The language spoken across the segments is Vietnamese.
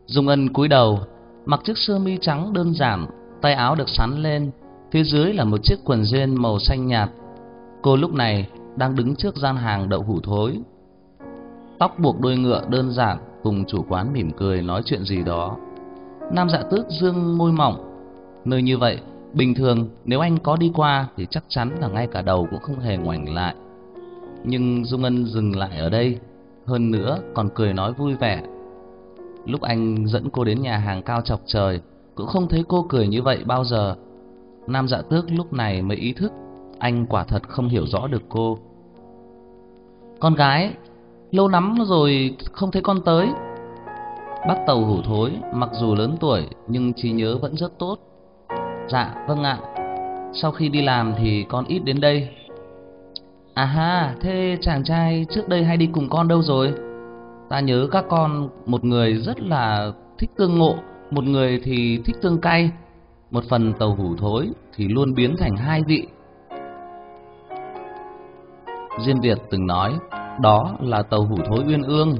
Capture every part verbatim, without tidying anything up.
Dung Ân cúi đầu, mặc chiếc sơ mi trắng đơn giản, tay áo được xắn lên, phía dưới là một chiếc quần jean màu xanh nhạt. Cô lúc này đang đứng trước gian hàng đậu hũ thối, tóc buộc đuôi ngựa đơn giản, cùng chủ quán mỉm cười nói chuyện gì đó. Nam Dạ Tước dương môi mỏng. Nơi như vậy, bình thường nếu anh có đi qua thì chắc chắn là ngay cả đầu cũng không hề ngoảnh lại. Nhưng Dung Ân dừng lại ở đây, hơn nữa còn cười nói vui vẻ. Lúc anh dẫn cô đến nhà hàng cao chọc trời, cũng không thấy cô cười như vậy bao giờ. Nam Dạ Tước lúc này mới ý thức anh quả thật không hiểu rõ được cô. Con gái, lâu lắm rồi không thấy con tới. Bác tàu hủ thối mặc dù lớn tuổi nhưng trí nhớ vẫn rất tốt. Dạ vâng ạ, sau khi đi làm thì con ít đến đây. À ha, thế chàng trai trước đây hay đi cùng con đâu rồi? Ta nhớ các con, một người rất là thích tương ngộ, một người thì thích tương cay. Một phần tàu hủ thối thì luôn biến thành hai vị. Diên Việt từng nói, đó là tàu hủ thối uyên ương.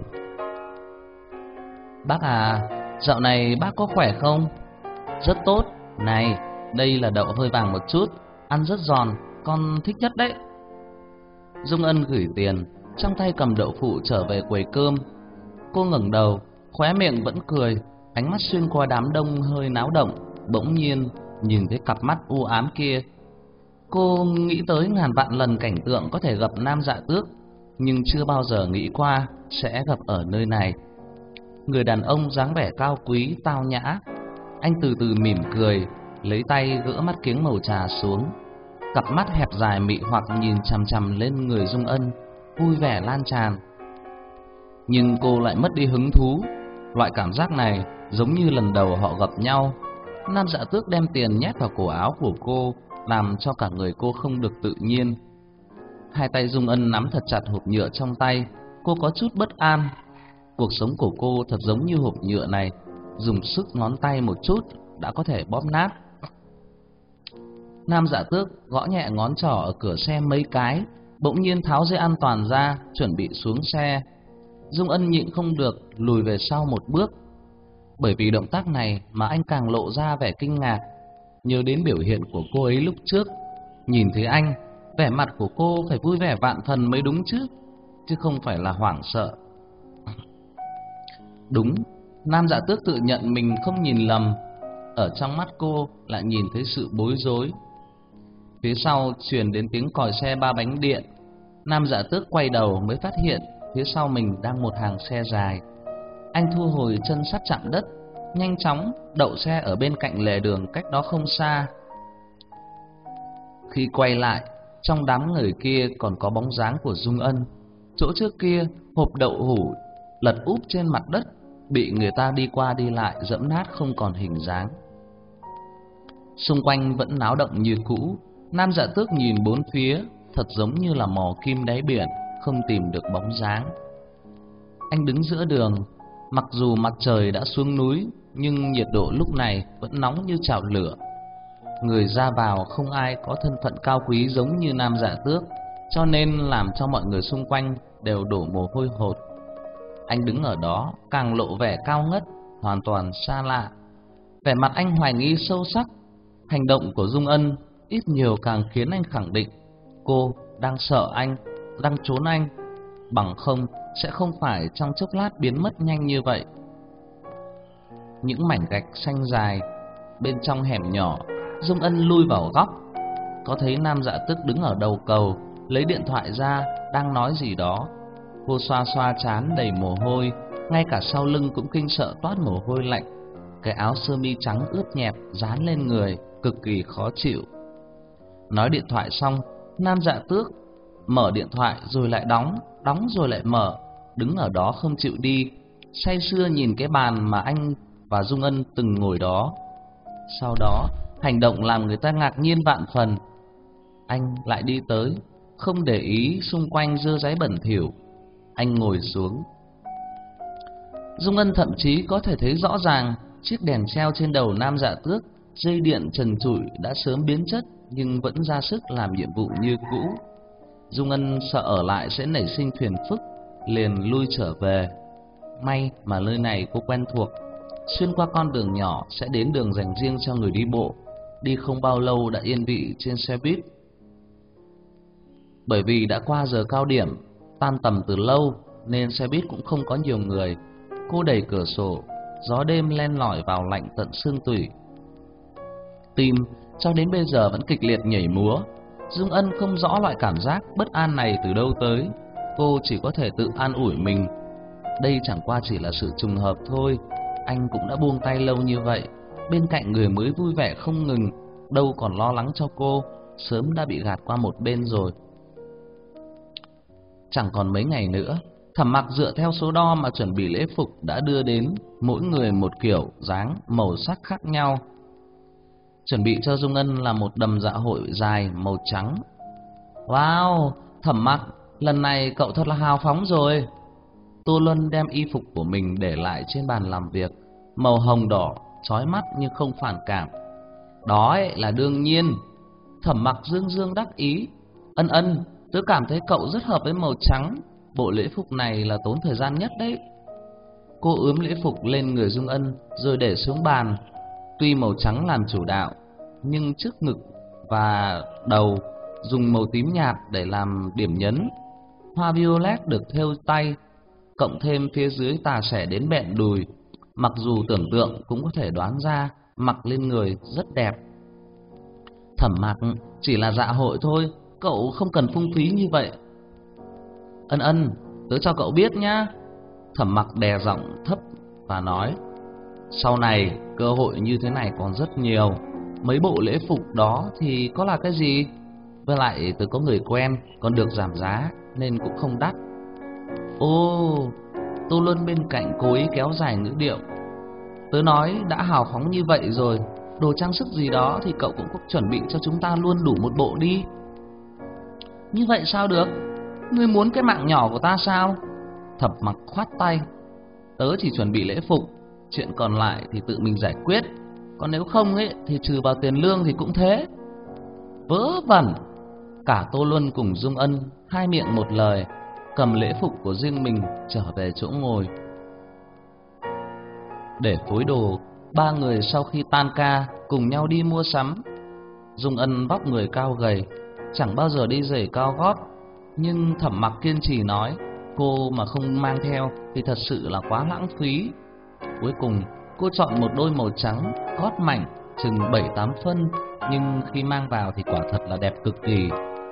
Bác à, dạo này bác có khỏe không? Rất tốt. Này, đây là đậu hơi vàng một chút, ăn rất giòn, con thích nhất đấy. Dung Ân gửi tiền, trong tay cầm đậu phụ trở về quầy cơm. Cô ngẩng đầu, khóe miệng vẫn cười, ánh mắt xuyên qua đám đông hơi náo động, bỗng nhiên nhìn thấy cặp mắt u ám kia. Cô nghĩ tới ngàn vạn lần cảnh tượng có thể gặp Nam Dạ Tước, nhưng chưa bao giờ nghĩ qua sẽ gặp ở nơi này. Người đàn ông dáng vẻ cao quý, tao nhã. Anh từ từ mỉm cười, lấy tay gỡ mắt kiếng màu trà xuống. Cặp mắt hẹp dài mị hoặc nhìn chằm chằm lên người Dung Ân, vui vẻ lan tràn. Nhưng cô lại mất đi hứng thú. Loại cảm giác này giống như lần đầu họ gặp nhau. Nam Dạ Tước đem tiền nhét vào cổ áo của cô, làm cho cả người cô không được tự nhiên. Hai tay Dung Ân nắm thật chặt hộp nhựa trong tay. Cô có chút bất an. Cuộc sống của cô thật giống như hộp nhựa này, dùng sức ngón tay một chút đã có thể bóp nát. Nam Dạ Tước gõ nhẹ ngón trỏ ở cửa xe mấy cái, bỗng nhiên tháo dây an toàn ra, chuẩn bị xuống xe. Dung Ân nhịn không được lùi về sau một bước. Bởi vì động tác này mà anh càng lộ ra vẻ kinh ngạc, nhớ đến biểu hiện của cô ấy lúc trước. Nhìn thấy anh, vẻ mặt của cô phải vui vẻ vạn phần mới đúng chứ, chứ không phải là hoảng sợ. Đúng, Nam Dạ Tước tự nhận mình không nhìn lầm. Ở trong mắt cô lại nhìn thấy sự bối rối. Phía sau truyền đến tiếng còi xe ba bánh điện. Nam Dạ Tước quay đầu mới phát hiện phía sau mình đang một hàng xe dài. Anh thu hồi chân sắt chạm đất, nhanh chóng đậu xe ở bên cạnh lề đường cách đó không xa. Khi quay lại, trong đám người kia còn có bóng dáng của Dung Ân. Chỗ trước kia, hộp đậu hũ lật úp trên mặt đất, bị người ta đi qua đi lại dẫm nát không còn hình dáng. Xung quanh vẫn náo động như cũ. Nam Dạ Tước nhìn bốn phía, thật giống như là mò kim đáy biển, không tìm được bóng dáng. Anh đứng giữa đường. Mặc dù mặt trời đã xuống núi, nhưng nhiệt độ lúc này vẫn nóng như chảo lửa. Người ra vào không ai có thân phận cao quý giống như Nam Dạ Tước, cho nên làm cho mọi người xung quanh đều đổ mồ hôi hột. Anh đứng ở đó càng lộ vẻ cao ngất, hoàn toàn xa lạ. Vẻ mặt anh hoài nghi sâu sắc. Hành động của Dung Ân ít nhiều càng khiến anh khẳng định cô đang sợ anh, đang trốn anh. Bằng không sẽ không phải trong chốc lát biến mất nhanh như vậy. Những mảnh gạch xanh dài bên trong hẻm nhỏ, Dung Ân lui vào góc. Có thấy Nam Dạ Tước đứng ở đầu cầu, lấy điện thoại ra, đang nói gì đó. Cô xoa xoa trán đầy mồ hôi, ngay cả sau lưng cũng kinh sợ toát mồ hôi lạnh. Cái áo sơ mi trắng ướt nhẹp dán lên người, cực kỳ khó chịu. Nói điện thoại xong, Nam Dạ Tước mở điện thoại rồi lại đóng, đóng rồi lại mở, đứng ở đó không chịu đi, say sưa nhìn cái bàn mà anh và Dung Ân từng ngồi đó. Sau đó, hành động làm người ta ngạc nhiên vạn phần. Anh lại đi tới, không để ý xung quanh dơ dáy bẩn thỉu. Anh ngồi xuống. Dung Ân thậm chí có thể thấy rõ ràng chiếc đèn treo trên đầu Nam Dạ Tước, dây điện trần trụi đã sớm biến chất nhưng vẫn ra sức làm nhiệm vụ như cũ. Dung Ân sợ ở lại sẽ nảy sinh phiền phức, liền lui trở về. May mà nơi này cô quen thuộc. xuyên qua con đường nhỏ sẽ đến đường dành riêng cho người đi bộ. Đi không bao lâu đã yên vị trên xe buýt. Bởi vì đã qua giờ cao điểm, tan tầm từ lâu nên xe buýt cũng không có nhiều người. Cô đẩy cửa sổ, gió đêm len lỏi vào lạnh tận xương tủy. Tim cho đến bây giờ vẫn kịch liệt nhảy múa. Dung Ân không rõ loại cảm giác bất an này từ đâu tới. Cô chỉ có thể tự an ủi mình, đây chẳng qua chỉ là sự trùng hợp thôi. Anh cũng đã buông tay lâu như vậy, bên cạnh người mới vui vẻ không ngừng, đâu còn lo lắng cho cô, sớm đã bị gạt qua một bên rồi. Chẳng còn mấy ngày nữa, Thẩm Mặc dựa theo số đo mà chuẩn bị lễ phục đã đưa đến, mỗi người một kiểu dáng màu sắc khác nhau. Chuẩn bị cho Dung Ân là một đầm dạ hội dài màu trắng. Wow, Thẩm Mặc, lần này cậu thật là hào phóng rồi. Tô Luân đem y phục của mình để lại trên bàn làm việc, màu hồng đỏ, chói mắt nhưng không phản cảm. Đó ấy là đương nhiên. Thẩm Mặc dương dương đắc ý. Ân Ân, tớ cảm thấy cậu rất hợp với màu trắng. Bộ lễ phục này là tốn thời gian nhất đấy. Cô ướm lễ phục lên người Dung Ân rồi để xuống bàn. Tuy màu trắng làm chủ đạo, nhưng trước ngực và đầu dùng màu tím nhạt để làm điểm nhấn. Hoa violet được thêu tay, cộng thêm phía dưới tà xẻ đến bẹn đùi, mặc dù tưởng tượng cũng có thể đoán ra mặc lên người rất đẹp. Thẩm Mặc, chỉ là dạ hội thôi, cậu không cần phung phí như vậy. Ân Ân, tớ cho cậu biết nhá. Thẩm Mặc đè giọng thấp và nói, sau này cơ hội như thế này còn rất nhiều. Mấy bộ lễ phục đó thì có là cái gì? Với lại tớ có người quen, còn được giảm giá nên cũng không đắt. Ô, Tô Luân bên cạnh cố ý kéo dài ngữ điệu. Tớ nói đã hào phóng như vậy rồi, đồ trang sức gì đó thì cậu cũng có chuẩn bị cho chúng ta luôn đủ một bộ đi. Như vậy sao được? Ngươi muốn cái mạng nhỏ của ta sao? Thẩm Mặc khoát tay. Tớ chỉ chuẩn bị lễ phục, chuyện còn lại thì tự mình giải quyết. Còn nếu không ấy thì trừ vào tiền lương thì cũng thế. Vớ vẩn. Cả Tô Luân cùng Dung Ân hai miệng một lời, cầm lễ phục của riêng mình trở về chỗ ngồi. Để phối đồ, ba người sau khi tan ca cùng nhau đi mua sắm. Dung Ân vóc người cao gầy, chẳng bao giờ đi giày cao gót, nhưng Thẩm Mặc kiên trì nói cô mà không mang theo thì thật sự là quá lãng phí. Cuối cùng cô chọn một đôi màu trắng gót mảnh chừng bảy tám phân, nhưng khi mang vào thì quả thật là đẹp cực kỳ.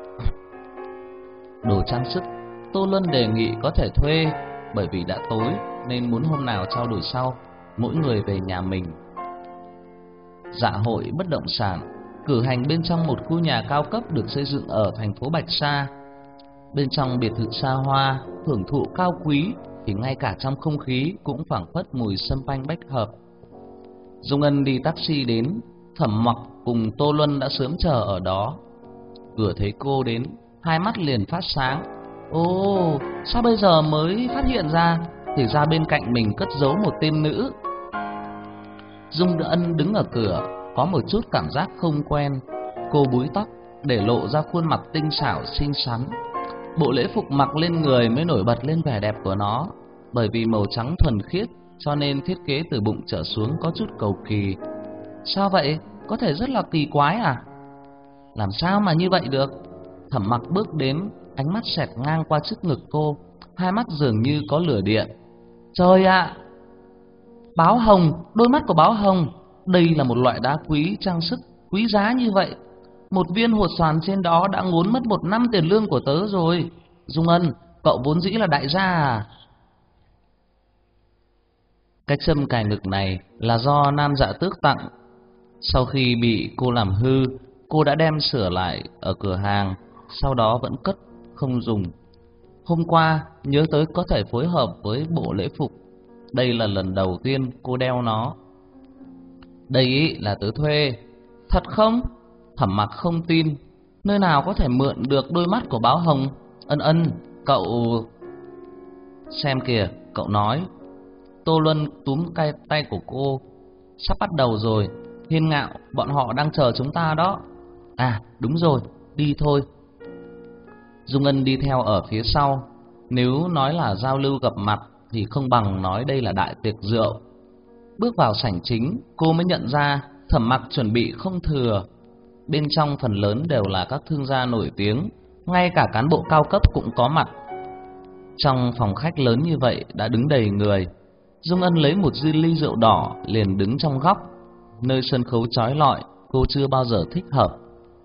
Đồ trang sức Tô Luân đề nghị có thể thuê, bởi vì đã tối nên muốn hôm nào trao đổi sau, mỗi người về nhà mình. Dạ hội bất động sản cử hành bên trong một khu nhà cao cấp được xây dựng ở thành phố Bạch Sa. Bên trong biệt thự xa hoa, hưởng thụ cao quý, thì ngay cả trong không khí cũng phảng phất mùi sâm panh bách hợp. Dung Ân đi taxi đến, Thẩm Mặc cùng Tô Luân đã sớm chờ ở đó. Vừa thấy cô đến, hai mắt liền phát sáng. Ồ, sao bây giờ mới phát hiện ra? Thì ra bên cạnh mình cất giấu một tiên nữ. Dung Ân đứng ở cửa, có một chút cảm giác không quen. Cô búi tóc để lộ ra khuôn mặt tinh xảo xinh xắn. Bộ lễ phục mặc lên người mới nổi bật lên vẻ đẹp của nó. Bởi vì màu trắng thuần khiết cho nên thiết kế từ bụng trở xuống có chút cầu kỳ. Sao vậy? Có thể rất là kỳ quái à? Làm sao mà như vậy được? Thẩm Mặc bước đến, ánh mắt xẹt ngang qua trước ngực cô, hai mắt dường như có lửa điện. Trời ạ! Báo hồng, đôi mắt của báo hồng. Đây là một loại đá quý trang sức quý giá như vậy. Một viên hột xoàn trên đó đã ngốn mất một năm tiền lương của tớ rồi. Dung Ân, cậu vốn dĩ là đại gia à? Cách châm cài ngực này là do Nam Dạ Tước tặng. Sau khi bị cô làm hư, cô đã đem sửa lại ở cửa hàng, sau đó vẫn cất không dùng. Hôm qua nhớ tới có thể phối hợp với bộ lễ phục. Đây là lần đầu tiên cô đeo nó. Đây ý là tớ thuê. Thật không? Thẩm Mặc không tin. Nơi nào có thể mượn được đôi mắt của báo hồng? Ân Ân, cậu... Xem kìa, cậu nói. Tô Luân túm tay tay của cô. Sắp bắt đầu rồi. Hiên Ngạo, bọn họ đang chờ chúng ta đó. À, đúng rồi, đi thôi. Dung Ân đi theo ở phía sau. Nếu nói là giao lưu gặp mặt thì không bằng nói đây là đại tiệc rượu. Bước vào sảnh chính, cô mới nhận ra Thẩm Mặc chuẩn bị không thừa. Bên trong phần lớn đều là các thương gia nổi tiếng, ngay cả cán bộ cao cấp cũng có mặt. Trong phòng khách lớn như vậy đã đứng đầy người. Dung Ân lấy một dư ly rượu đỏ liền đứng trong góc, nơi sân khấu chói lọi, cô chưa bao giờ thích hợp.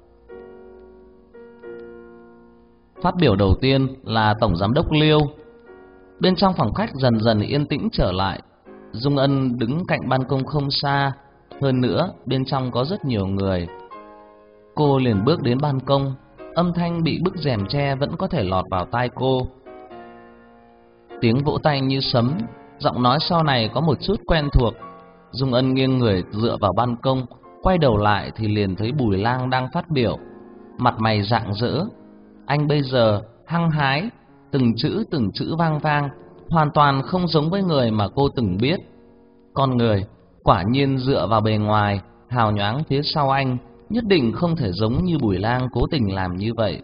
Phát biểu đầu tiên là Tổng Giám đốc Liêu. Bên trong phòng khách dần dần yên tĩnh trở lại. Dung Ân đứng cạnh ban công không xa, hơn nữa bên trong có rất nhiều người. Cô liền bước đến ban công, âm thanh bị bức rèm che vẫn có thể lọt vào tai cô. Tiếng vỗ tay như sấm, giọng nói sau này có một chút quen thuộc. Dung Ân nghiêng người dựa vào ban công, quay đầu lại thì liền thấy Bùi Lang đang phát biểu, mặt mày rạng rỡ. Anh bây giờ hăng hái, từng chữ từng chữ vang vang, hoàn toàn không giống với người mà cô từng biết. Con người quả nhiên dựa vào bề ngoài hào nhoáng phía sau anh, nhất định không thể giống như Bùi Lang cố tình làm như vậy.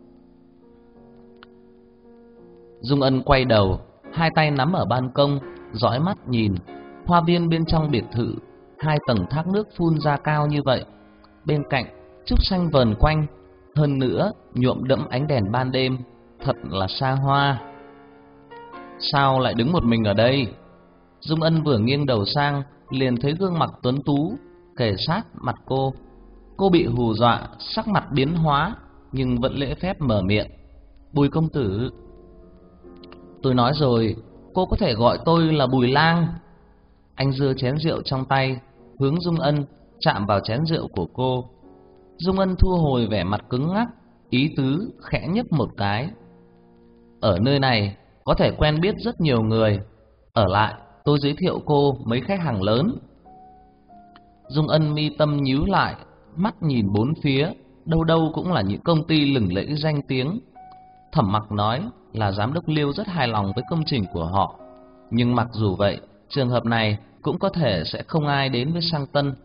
Dung Ân quay đầu, hai tay nắm ở ban công, dõi mắt nhìn. Hoa viên bên trong biệt thự, hai tầng thác nước phun ra cao như vậy. Bên cạnh, trúc xanh vờn quanh, hơn nữa nhuộm đẫm ánh đèn ban đêm, thật là xa hoa. Sao lại đứng một mình ở đây? Dung Ân vừa nghiêng đầu sang, liền thấy gương mặt tuấn tú kề sát mặt cô. Cô bị hù dọa, sắc mặt biến hóa, nhưng vẫn lễ phép mở miệng. Bùi công tử. Tôi nói rồi, cô có thể gọi tôi là Bùi Lang. Anh giơ chén rượu trong tay, hướng Dung Ân, chạm vào chén rượu của cô. Dung Ân thu hồi vẻ mặt cứng ngắc, ý tứ khẽ nhấp một cái. Ở nơi này có thể quen biết rất nhiều người, ở lại tôi giới thiệu cô mấy khách hàng lớn. Dung Ân mi tâm nhíu lại, mắt nhìn bốn phía, đâu đâu cũng là những công ty lừng lẫy danh tiếng. Thẩm Mặc nói là giám đốc Liêu rất hài lòng với công trình của họ, nhưng mặc dù vậy, trường hợp này cũng có thể sẽ không ai đến với Sang Tân.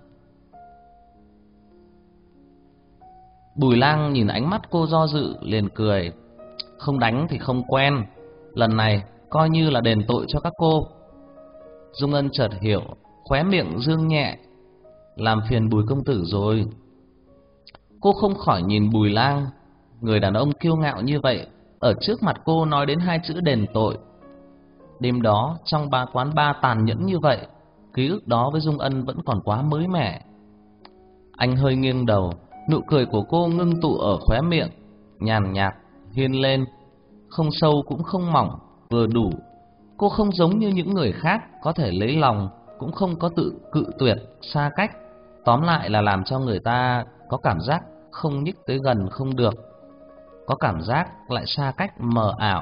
Bùi Lang nhìn ánh mắt cô do dự liền cười. Không đánh thì không quen, lần này coi như là đền tội cho các cô. Dung Ân chợt hiểu, khóe miệng dương nhẹ. Làm phiền Bùi công tử rồi. Cô không khỏi nhìn Bùi Lang, người đàn ông kiêu ngạo như vậy, ở trước mặt cô nói đến hai chữ đền tội. Đêm đó trong ba quán bar tàn nhẫn như vậy, ký ức đó với Dung Ân vẫn còn quá mới mẻ. Anh hơi nghiêng đầu, nụ cười của cô ngưng tụ ở khóe miệng, nhàn nhạt hiên lên, không sâu cũng không mỏng, vừa đủ. Cô không giống như những người khác có thể lấy lòng, cũng không có tự cự tuyệt, xa cách. Tóm lại là làm cho người ta có cảm giác không nhích tới gần không được, có cảm giác lại xa cách mờ ảo.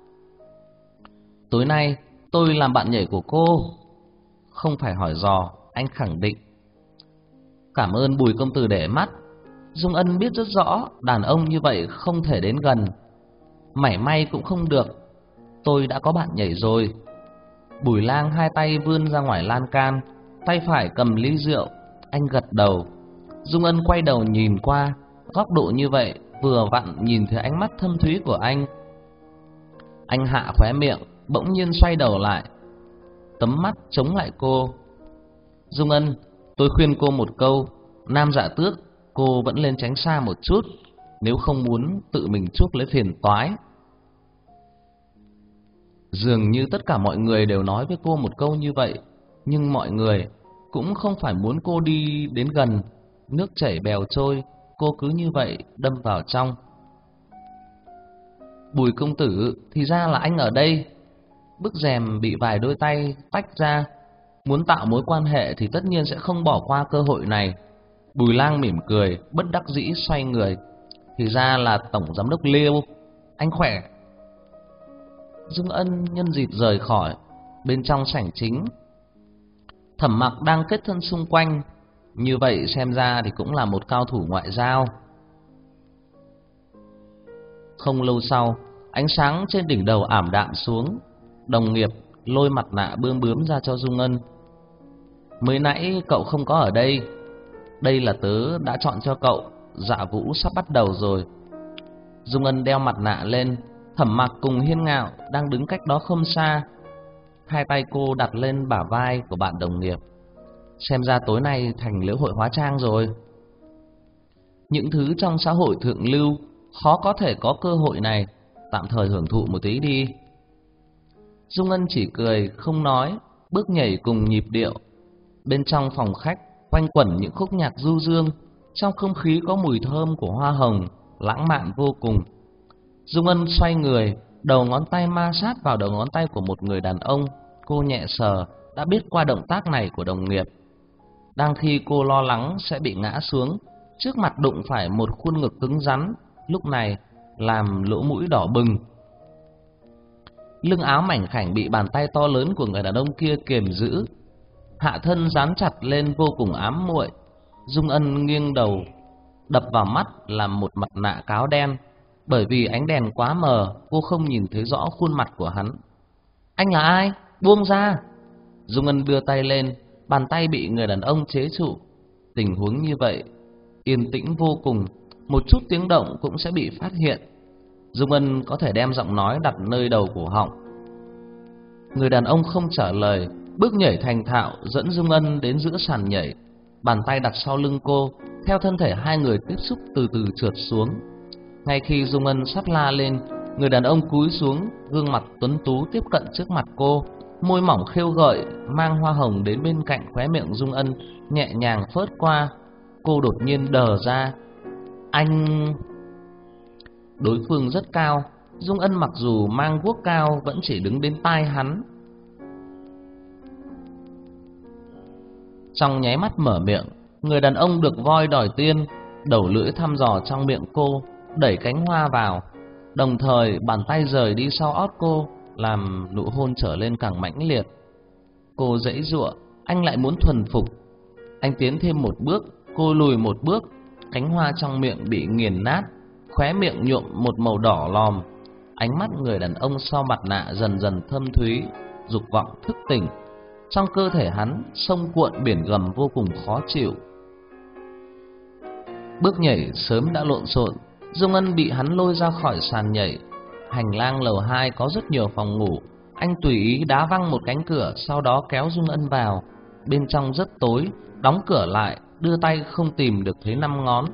Tối nay tôi làm bạn nhảy của cô. Không phải hỏi dò, anh khẳng định. Cảm ơn Bùi công tử để mắt. Dung Ân biết rất rõ đàn ông như vậy không thể đến gần, mảy may cũng không được. Tôi đã có bạn nhảy rồi. Bùi Lang hai tay vươn ra ngoài lan can, tay phải cầm ly rượu. Anh gật đầu. Dung Ân quay đầu nhìn qua, góc độ như vậy vừa vặn nhìn thấy ánh mắt thâm thúy của anh. Anh hạ khóe miệng, bỗng nhiên xoay đầu lại, tấm mắt chống lại cô. Dung Ân, tôi khuyên cô một câu, nam dạ tước, cô vẫn lên tránh xa một chút, nếu không muốn tự mình chuốc lấy phiền toái. Dường như tất cả mọi người đều nói với cô một câu như vậy, nhưng mọi người cũng không phải muốn cô đi đến gần. Nước chảy bèo trôi, cô cứ như vậy đâm vào trong. Bùi công tử, thì ra là anh ở đây. Bức rèm bị vài đôi tay tách ra. Muốn tạo mối quan hệ thì tất nhiên sẽ không bỏ qua cơ hội này. Bùi Lang mỉm cười, bất đắc dĩ xoay người. Thì ra là tổng giám đốc Liêu. Anh khỏe. Dung Ân nhân dịp rời khỏi. Bên trong sảnh chính, Thẩm Mặc đang kết thân xung quanh. Như vậy xem ra thì cũng là một cao thủ ngoại giao. Không lâu sau, ánh sáng trên đỉnh đầu ảm đạm xuống. Đồng nghiệp lôi mặt nạ bươm bướm ra cho Dung Ân. Mới nãy cậu không có ở đây. Đây là tớ đã chọn cho cậu, dạ vũ sắp bắt đầu rồi. Dung Ân đeo mặt nạ lên. Thẩm Mặc cùng Hiên Ngạo đang đứng cách đó không xa. Hai tay cô đặt lên bả vai của bạn đồng nghiệp, xem ra tối nay thành lễ hội hóa trang rồi. Những thứ trong xã hội thượng lưu khó có thể có cơ hội này, tạm thời hưởng thụ một tí đi. Dung Ân chỉ cười không nói, bước nhảy cùng nhịp điệu. Bên trong phòng khách quanh quẩn những khúc nhạc du dương, trong không khí có mùi thơm của hoa hồng, lãng mạn vô cùng. Dung Ân xoay người, đầu ngón tay ma sát vào đầu ngón tay của một người đàn ông. Cô nhẹ sờ, đã biết qua động tác này của đồng nghiệp. Đang khi cô lo lắng sẽ bị ngã xuống, trước mặt đụng phải một khuôn ngực cứng rắn, lúc này làm lỗ mũi đỏ bừng. Lưng áo mảnh khảnh bị bàn tay to lớn của người đàn ông kia kiềm giữ, hạ thân dán chặt lên vô cùng ám muội. Dung Ân nghiêng đầu, đập vào mắt là một mặt nạ cáo đen. Bởi vì ánh đèn quá mờ, cô không nhìn thấy rõ khuôn mặt của hắn. Anh là ai? Buông ra! Dung Ân đưa tay lên, bàn tay bị người đàn ông chế trụ. Tình huống như vậy yên tĩnh vô cùng, một chút tiếng động cũng sẽ bị phát hiện. Dung Ân có thể đem giọng nói đặt nơi đầu cổ họng. Người đàn ông không trả lời, bước nhảy thành thạo dẫn Dung Ân đến giữa sàn nhảy. Bàn tay đặt sau lưng cô, theo thân thể hai người tiếp xúc từ từ trượt xuống. Ngay khi Dung Ân sắp la lên, người đàn ông cúi xuống, gương mặt tuấn tú tiếp cận trước mặt cô, môi mỏng khêu gợi mang hoa hồng đến bên cạnh khóe miệng Dung Ân, nhẹ nhàng phớt qua. Cô đột nhiên đờ ra. Anh... Đối phương rất cao, Dung Ân mặc dù mang guốc cao vẫn chỉ đứng đến tai hắn. Trong nháy mắt mở miệng, người đàn ông được voi đòi tiên, đầu lưỡi thăm dò trong miệng cô, đẩy cánh hoa vào, đồng thời bàn tay rời đi sau ót cô, làm nụ hôn trở lên càng mãnh liệt. Cô giãy giụa, anh lại muốn thuần phục. Anh tiến thêm một bước, cô lùi một bước, cánh hoa trong miệng bị nghiền nát, khóe miệng nhuộm một màu đỏ lòm. Ánh mắt người đàn ông sau mặt nạ dần dần thâm thúy, dục vọng thức tỉnh. Trong cơ thể hắn sông cuộn biển gầm vô cùng khó chịu. Bước nhảy sớm đã lộn xộn, Dung Ân bị hắn lôi ra khỏi sàn nhảy. Hành lang lầu hai có rất nhiều phòng ngủ, anh tùy ý đá văng một cánh cửa, sau đó kéo Dung Ân vào. Bên trong rất tối, đóng cửa lại, đưa tay không tìm được thấy năm ngón.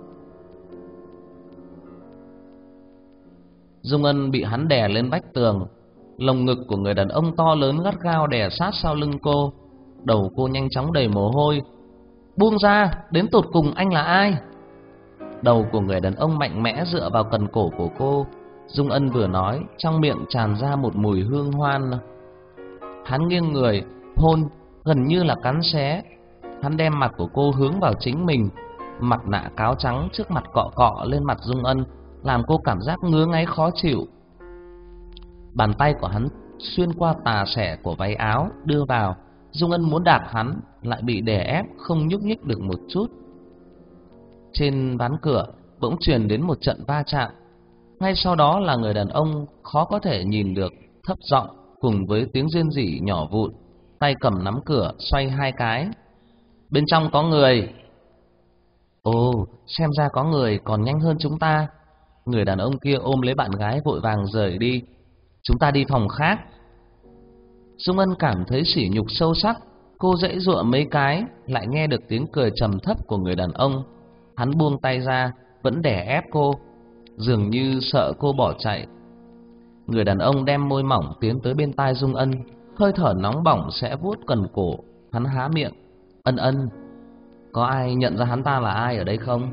Dung Ân bị hắn đè lên vách tường, lồng ngực của người đàn ông to lớn gắt gao đè sát sau lưng cô. Đầu cô nhanh chóng đầy mồ hôi. Buông ra, đến tột cùng anh là ai? Đầu của người đàn ông mạnh mẽ dựa vào cần cổ của cô. Dung Ân vừa nói, trong miệng tràn ra một mùi hương hoan. Hắn nghiêng người, hôn, gần như là cắn xé. Hắn đem mặt của cô hướng vào chính mình. Mặt nạ cáo trắng trước mặt cọ cọ lên mặt Dung Ân, làm cô cảm giác ngứa ngáy khó chịu. Bàn tay của hắn xuyên qua tà xẻ của váy áo đưa vào. Dung Ân muốn đạp hắn, lại bị đè ép không nhúc nhích được một chút. Trên ván cửa bỗng truyền đến một trận va chạm. Ngay sau đó là người đàn ông khó có thể nhìn được thấp giọng cùng với tiếng rên rỉ nhỏ vụn, tay cầm nắm cửa xoay hai cái. Bên trong có người. Ồ, xem ra có người còn nhanh hơn chúng ta. Người đàn ông kia ôm lấy bạn gái vội vàng rời đi. Chúng ta đi phòng khác. Dung Ân cảm thấy sỉ nhục sâu sắc. Cô giãy giụa mấy cái, lại nghe được tiếng cười trầm thấp của người đàn ông. Hắn buông tay ra, vẫn đè ép cô, dường như sợ cô bỏ chạy. Người đàn ông đem môi mỏng tiến tới bên tai Dung Ân, hơi thở nóng bỏng sẽ vuốt cần cổ. Hắn há miệng. Ân Ân, có ai nhận ra hắn ta là ai ở đây không?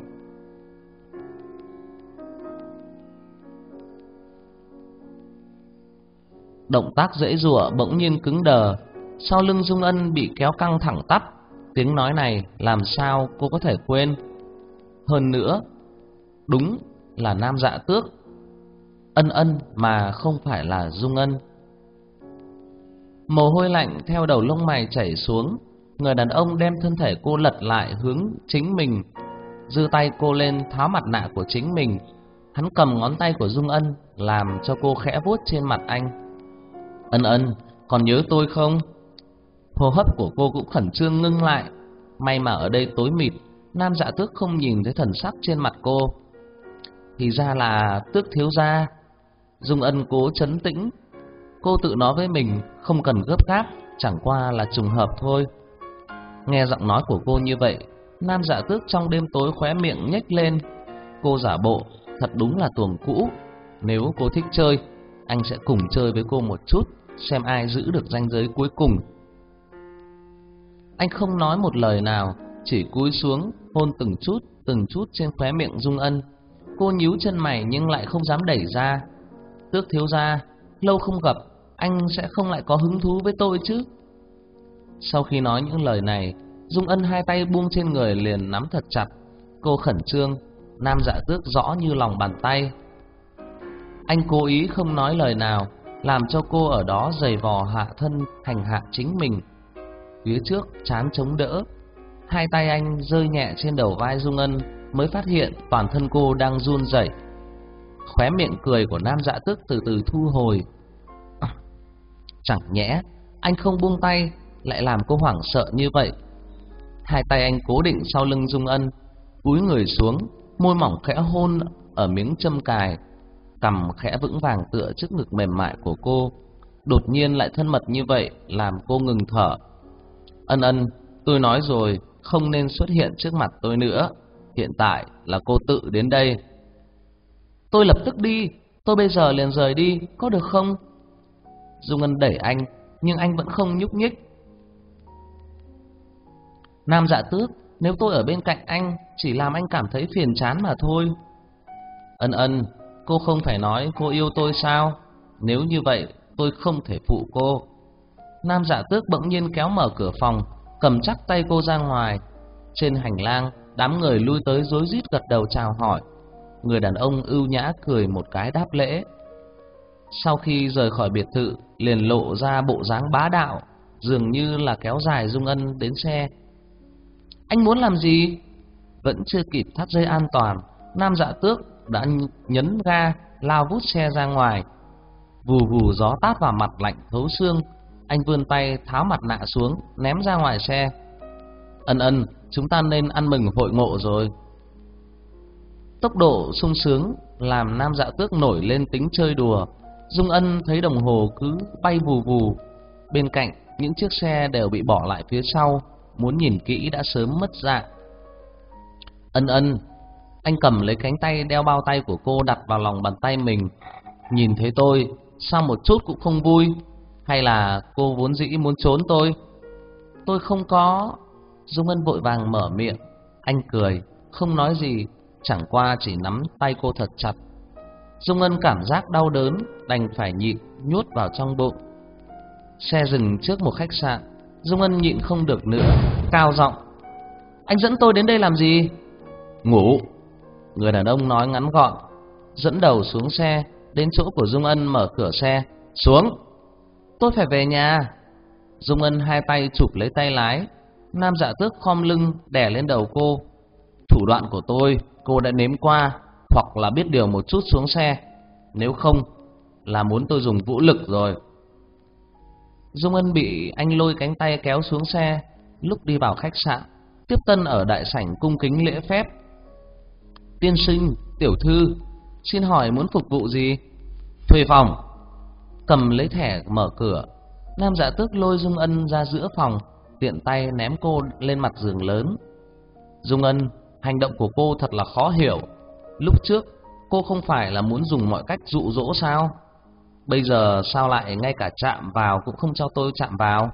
Động tác giãy giụa bỗng nhiên cứng đờ, sau lưng Dung Ân bị kéo căng thẳng tắp. Tiếng nói này làm sao cô có thể quên? Hơn nữa, đúng là Nam Dạ Tước. Ân Ân mà không phải là Dung Ân. Mồ hôi lạnh theo đầu lông mày chảy xuống. Người đàn ông đem thân thể cô lật lại hướng chính mình, giơ tay cô lên tháo mặt nạ của chính mình. Hắn cầm ngón tay của Dung Ân, làm cho cô khẽ vuốt trên mặt anh. Ân Ân, còn nhớ tôi không? Hô hấp của cô cũng khẩn trương ngưng lại. May mà ở đây tối mịt, Nam Dạ Tước không nhìn thấy thần sắc trên mặt cô. Thì ra là Tước thiếu gia. Dung Ân cố trấn tĩnh. Cô tự nói với mình không cần gấp gáp, chẳng qua là trùng hợp thôi. Nghe giọng nói của cô như vậy, Nam Dạ Tước trong đêm tối khóe miệng nhếch lên. Cô giả bộ, thật đúng là tuồng cũ. Nếu cô thích chơi, anh sẽ cùng chơi với cô một chút, xem ai giữ được ranh giới cuối cùng. Anh không nói một lời nào, chỉ cúi xuống hôn từng chút, từng chút trên khóe miệng Dung Ân. Cô nhíu chân mày nhưng lại không dám đẩy ra. Tước thiếu gia, lâu không gặp, anh sẽ không lại có hứng thú với tôi chứ? Sau khi nói những lời này, Dung Ân hai tay buông trên người liền nắm thật chặt. Cô khẩn trương, Nam Dạ Tước rõ như lòng bàn tay. Anh cố ý không nói lời nào, làm cho cô ở đó giày vò hạ thân hành hạ chính mình. Phía trước trán chống đỡ, hai tay anh rơi nhẹ trên đầu vai Dung Ân, mới phát hiện toàn thân cô đang run rẩy. Khóe miệng cười của Nam Dạ Tước từ từ thu hồi. À, chẳng nhẽ anh không buông tay lại làm cô hoảng sợ như vậy. Hai tay anh cố định sau lưng Dung Ân, cúi người xuống, môi mỏng khẽ hôn ở miếng châm cài, cằm khẽ vững vàng tựa trước ngực mềm mại của cô. Đột nhiên lại thân mật như vậy, làm cô ngừng thở. Ân Ân, tôi nói rồi, không nên xuất hiện trước mặt tôi nữa. Hiện tại là cô tự đến đây. Tôi lập tức đi, tôi bây giờ liền rời đi, có được không? Dung Ân đẩy anh, nhưng anh vẫn không nhúc nhích. Nam Dạ Tước, nếu tôi ở bên cạnh anh, chỉ làm anh cảm thấy phiền chán mà thôi. Ân Ân, cô không phải nói cô yêu tôi sao? Nếu như vậy, tôi không thể phụ cô. Nam Dạ Tước bỗng nhiên kéo mở cửa phòng, cầm chắc tay cô ra ngoài. Trên hành lang, đám người lui tới rối rít gật đầu chào hỏi. Người đàn ông ưu nhã cười một cái đáp lễ. Sau khi rời khỏi biệt thự, liền lộ ra bộ dáng bá đạo, dường như là kéo dài Dung Ân đến xe. Anh muốn làm gì? Vẫn chưa kịp thắt dây an toàn, Nam Dạ Tước đã nhấn ga, lao vút xe ra ngoài. Vù vù gió tát vào mặt lạnh thấu xương. Anh vươn tay tháo mặt nạ xuống, ném ra ngoài xe. Ân Ân, chúng ta nên ăn mừng hội ngộ rồi. Tốc độ sung sướng làm Nam Dạ Tước nổi lên tính chơi đùa. Dung Ân thấy đồng hồ cứ bay vù vù. Bên cạnh những chiếc xe đều bị bỏ lại phía sau, muốn nhìn kỹ đã sớm mất dạng. Ân Ân, anh cầm lấy cánh tay đeo bao tay của cô đặt vào lòng bàn tay mình. Nhìn thấy tôi, sao một chút cũng không vui? Hay là cô vốn dĩ muốn trốn tôi? Tôi không có. Dung Ân vội vàng mở miệng. Anh cười, không nói gì, chẳng qua chỉ nắm tay cô thật chặt. Dung Ân cảm giác đau đớn, đành phải nhịn nhốt vào trong bụng. Xe dừng trước một khách sạn. Dung Ân nhịn không được nữa, cao giọng: Anh dẫn tôi đến đây làm gì? Ngủ. Người đàn ông nói ngắn gọn, dẫn đầu xuống xe. Đến chỗ của Dung Ân mở cửa xe. Xuống. Tôi phải về nhà. Dung Ân hai tay chụp lấy tay lái. Nam Dạ Tước khom lưng đè lên đầu cô. Thủ đoạn của tôi cô đã nếm qua, hoặc là biết điều một chút xuống xe. Nếu không là muốn tôi dùng vũ lực rồi. Dung Ân bị anh lôi cánh tay kéo xuống xe. Lúc đi vào khách sạn, tiếp tân ở đại sảnh cung kính lễ phép. Tiên sinh, tiểu thư, xin hỏi muốn phục vụ gì? Thuê phòng. Cầm lấy thẻ mở cửa. Nam Dạ Tước lôi Dung Ân ra giữa phòng, tiện tay ném cô lên mặt giường lớn. Dung Ân, hành động của cô thật là khó hiểu. Lúc trước cô không phải là muốn dùng mọi cách dụ dỗ sao? Bây giờ sao lại ngay cả chạm vào cũng không cho tôi chạm vào?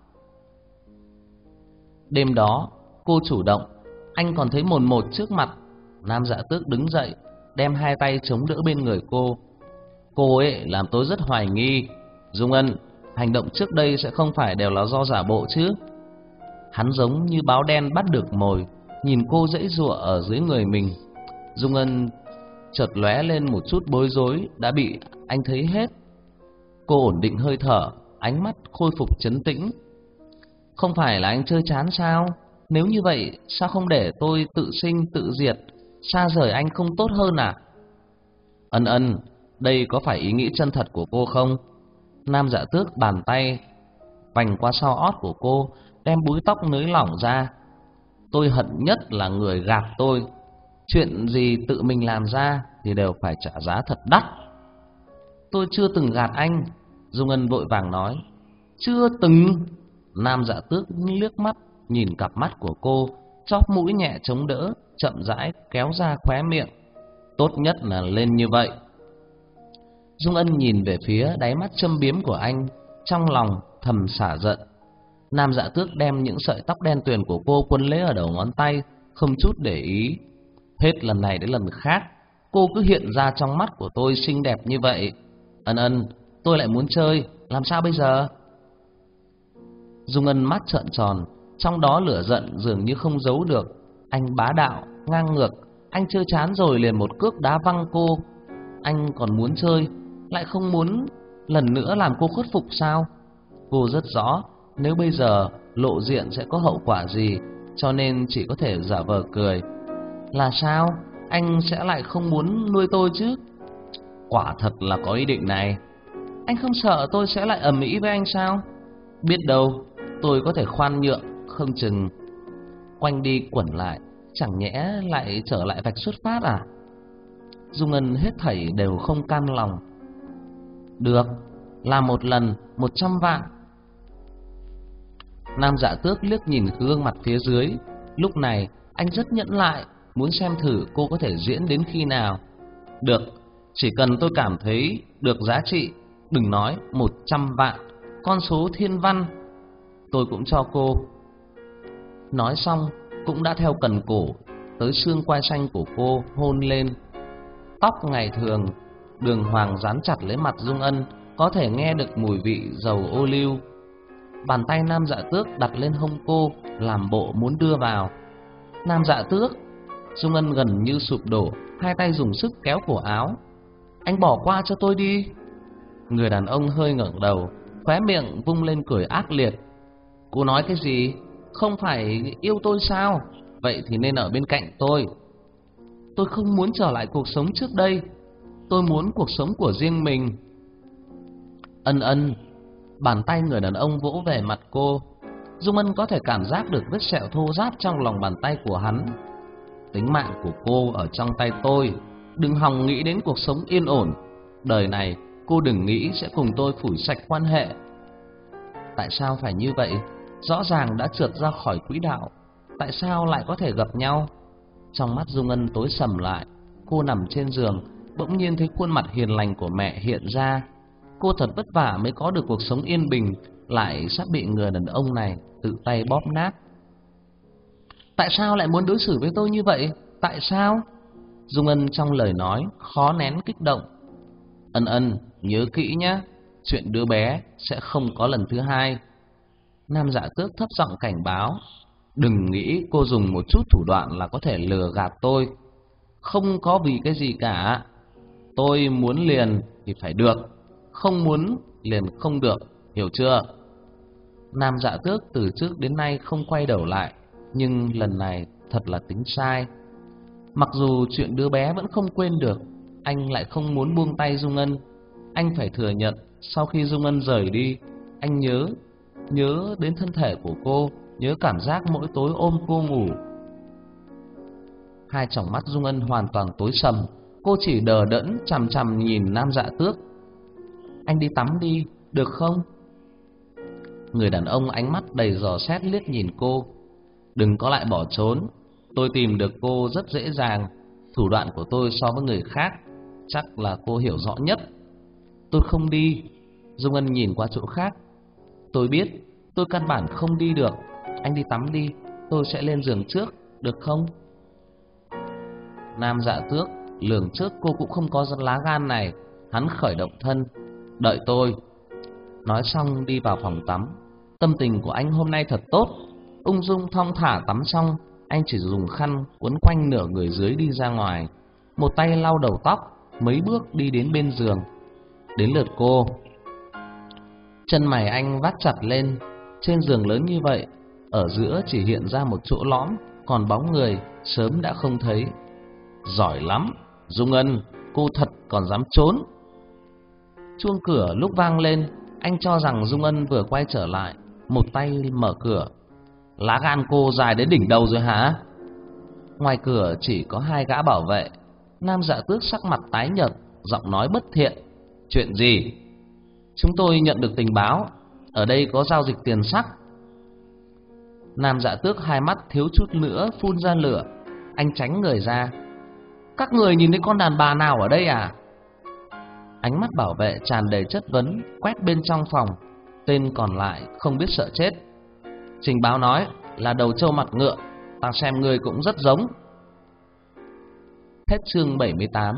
Đêm đó cô chủ động, anh còn thấy mồn một trước mặt. Nam Dạ Tước đứng dậy, đem hai tay chống đỡ bên người cô. Cô ấy làm tôi rất hoài nghi. Dung Ân, hành động trước đây sẽ không phải đều là do giả bộ chứ? Hắn giống như báo đen bắt được mồi, nhìn cô giãy giụa ở dưới người mình. Dung Ân chợt lóe lên một chút bối rối, đã bị anh thấy hết. Cô ổn định hơi thở, ánh mắt khôi phục trấn tĩnh. Không phải là anh chơi chán sao? Nếu như vậy, sao không để tôi tự sinh tự diệt, xa rời anh không tốt hơn à? Ân Ân, đây có phải ý nghĩ chân thật của cô không? Nam Dạ Tước bàn tay vành qua sau ót của cô, đem búi tóc nới lỏng ra. Tôi hận nhất là người gạt tôi. Chuyện gì tự mình làm ra thì đều phải trả giá thật đắt. Tôi chưa từng gạt anh. Dung Ân vội vàng nói. Chưa từng? Nam Dạ Tước liếc mắt, nhìn cặp mắt của cô, chóp mũi nhẹ chống đỡ, chậm rãi kéo ra khóe miệng. Tốt nhất là lên như vậy. Dung Ân nhìn về phía đáy mắt châm biếm của anh, trong lòng thầm xả giận. Nam Dạ Tước đem những sợi tóc đen tuyền của cô quấn lấy ở đầu ngón tay, không chút để ý. Hết lần này đến lần khác, cô cứ hiện ra trong mắt của tôi xinh đẹp như vậy. Ân Ân, tôi lại muốn chơi, làm sao bây giờ? Dung Ân mắt trợn tròn, trong đó lửa giận dường như không giấu được. Anh bá đạo, ngang ngược, anh chơi chán rồi liền một cước đá văng cô. Anh còn muốn chơi, lại không muốn lần nữa làm cô khuất phục sao? Cô rất rõ, nếu bây giờ lộ diện sẽ có hậu quả gì, cho nên chỉ có thể giả vờ cười. Là sao? Anh sẽ lại không muốn nuôi tôi chứ? Quả thật là có ý định này. Anh không sợ tôi sẽ lại ầm ĩ với anh sao? Biết đâu, tôi có thể khoan nhượng, không chừng. Quanh đi quẩn lại, chẳng nhẽ lại trở lại vạch xuất phát à? Dung Ân hết thảy đều không cam lòng. Được, làm một lần một trăm vạn. Nam Dạ Tước liếc nhìn gương mặt phía dưới. Lúc này anh rất nhẫn lại, muốn xem thử cô có thể diễn đến khi nào. Được, chỉ cần tôi cảm thấy được giá trị, đừng nói một trăm vạn, con số thiên văn, tôi cũng cho cô. Nói xong, cũng đã theo cần cổ tới xương quai xanh của cô hôn lên. Tóc ngày thường đường hoàng dán chặt lấy mặt Dung Ân, có thể nghe được mùi vị dầu ô liu. Bàn tay Nam Dạ Tước đặt lên hông cô, làm bộ muốn đưa vào. Nam Dạ Tước! Dung Ân gần như sụp đổ, hai tay dùng sức kéo cổ áo. Anh bỏ qua cho tôi đi. Người đàn ông hơi ngẩng đầu, khóe miệng vung lên cười ác liệt. Cô nói cái gì? Không phải yêu tôi sao? Vậy thì nên ở bên cạnh tôi. Tôi không muốn trở lại cuộc sống trước đây, tôi muốn cuộc sống của riêng mình. Ân Ân! Bàn tay người đàn ông vỗ về mặt cô. Dung Ân có thể cảm giác được vết sẹo thô ráp trong lòng bàn tay của hắn. Tính mạng của cô ở trong tay tôi, đừng hòng nghĩ đến cuộc sống yên ổn. Đời này cô đừng nghĩ sẽ cùng tôi phủi sạch quan hệ. Tại sao phải như vậy? Rõ ràng đã trượt ra khỏi quỹ đạo, tại sao lại có thể gặp nhau? Trong mắt Dung Ân tối sầm lại. Cô nằm trên giường, bỗng nhiên thấy khuôn mặt hiền lành của mẹ hiện ra. Cô thật vất vả mới có được cuộc sống yên bình, lại sắp bị người đàn ông này tự tay bóp nát. Tại sao lại muốn đối xử với tôi như vậy? Tại sao? Dung Ân trong lời nói khó nén kích động. Ân Ân, nhớ kỹ nhé, chuyện đứa bé sẽ không có lần thứ hai. Nam Dạ Tước thấp giọng cảnh báo. Đừng nghĩ cô dùng một chút thủ đoạn là có thể lừa gạt tôi. Không có vì cái gì cả. Tôi muốn liền thì phải được, không muốn liền không được, hiểu chưa? Nam Dạ Tước từ trước đến nay không quay đầu lại, nhưng lần này thật là tính sai. Mặc dù chuyện đứa bé vẫn không quên được, anh lại không muốn buông tay Dung Ân. Anh phải thừa nhận, sau khi Dung Ân rời đi, anh nhớ, nhớ đến thân thể của cô, nhớ cảm giác mỗi tối ôm cô ngủ. Hai tròng mắt Dung Ân hoàn toàn tối sầm, cô chỉ đờ đẫn chằm chằm nhìn Nam Dạ Tước. Anh đi tắm đi, được không? Người đàn ông ánh mắt đầy dò xét liếc nhìn cô. Đừng có lại bỏ trốn, tôi tìm được cô rất dễ dàng. Thủ đoạn của tôi so với người khác chắc là cô hiểu rõ nhất. Tôi không đi. Dung Ân nhìn qua chỗ khác. Tôi biết, tôi căn bản không đi được. Anh đi tắm đi, tôi sẽ lên giường trước, được không? Nam Dạ Tước lường trước cô cũng không có lá gan này, hắn khởi động thân. Đợi tôi. Nói xong đi vào phòng tắm. Tâm tình của anh hôm nay thật tốt. Ung dung thong thả tắm xong, anh chỉ dùng khăn quấn quanh nửa người dưới đi ra ngoài, một tay lau đầu tóc, mấy bước đi đến bên giường. Đến lượt cô. Chân mày anh vắt chặt lên. Trên giường lớn như vậy, ở giữa chỉ hiện ra một chỗ lõm, còn bóng người sớm đã không thấy. Giỏi lắm, Dung Ân, cô thật còn dám trốn. Chuông cửa lúc vang lên, anh cho rằng Dung Ân vừa quay trở lại, một tay mở cửa. Lá gan cô dài đến đỉnh đầu rồi hả? Ngoài cửa chỉ có hai gã bảo vệ. Nam Dạ Tước sắc mặt tái nhợt, giọng nói bất thiện. Chuyện gì? Chúng tôi nhận được tình báo, ở đây có giao dịch tiền sắc. Nam Dạ Tước hai mắt thiếu chút nữa phun ra lửa. Anh tránh người ra. Các người nhìn thấy con đàn bà nào ở đây à? Ánh mắt bảo vệ tràn đầy chất vấn quét bên trong phòng. Tên còn lại không biết sợ chết. Trình báo nói là đầu trâu mặt ngựa, ta xem người cũng rất giống. Hết chương bảy mươi tám.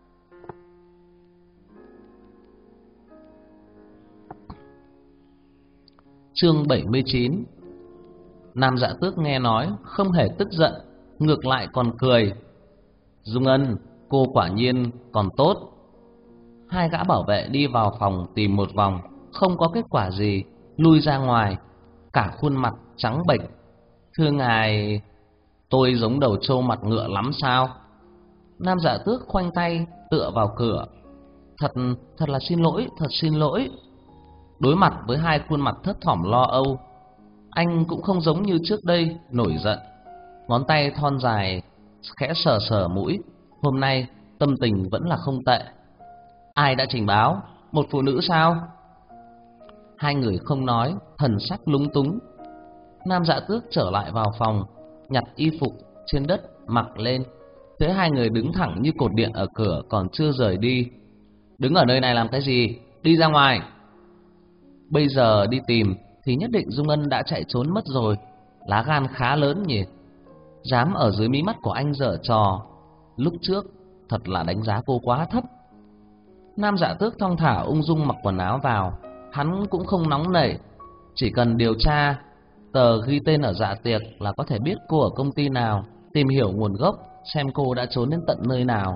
Chương bảy mươi chín. Nam Dạ Tước nghe nói không hề tức giận, ngược lại còn cười. Dung Ân, cô quả nhiên còn tốt. Hai gã bảo vệ đi vào phòng tìm một vòng, không có kết quả gì, lui ra ngoài, cả khuôn mặt trắng bệch. Thưa ngài, tôi giống đầu trâu mặt ngựa lắm sao? Nam Dạ Tước khoanh tay tựa vào cửa. Thật, thật là xin lỗi, thật xin lỗi. Đối mặt với hai khuôn mặt thấp thỏm lo âu, anh cũng không giống như trước đây nổi giận. Ngón tay thon dài khẽ sờ sờ mũi. Hôm nay tâm tình vẫn là không tệ. Ai đã trình báo? Một phụ nữ sao? Hai người không nói, thần sắc lúng túng. Nam Dạ Tước trở lại vào phòng, nhặt y phục trên đất mặc lên. Thấy hai người đứng thẳng như cột điện ở cửa còn chưa rời đi. Đứng ở nơi này làm cái gì? Đi ra ngoài. Bây giờ đi tìm thì nhất định Dung Ân đã chạy trốn mất rồi. Lá gan khá lớn nhỉ. Dám ở dưới mí mắt của anh giở trò. Lúc trước thật là đánh giá cô quá thấp. Nam Dạ Tước thong thả ung dung mặc quần áo vào. Hắn cũng không nóng nảy. Chỉ cần điều tra tờ ghi tên ở dạ tiệc là có thể biết cô ở công ty nào, tìm hiểu nguồn gốc, xem cô đã trốn đến tận nơi nào.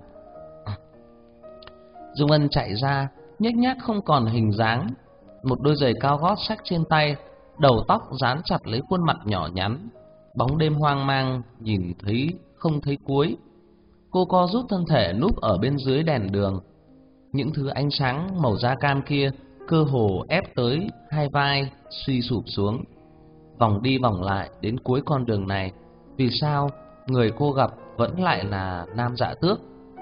Dung Ân chạy ra, nhếch nhác không còn hình dáng. Một đôi giày cao gót xách trên tay, đầu tóc dán chặt lấy khuôn mặt nhỏ nhắn. Bóng đêm hoang mang, nhìn thấy không thấy cuối. Cô co rút thân thể núp ở bên dưới đèn đường. Những thứ ánh sáng màu da cam kia cơ hồ ép tới hai vai, suy sụp xuống. Vòng đi vòng lại đến cuối con đường này, vì sao người cô gặp vẫn lại là Nam Dạ Tước?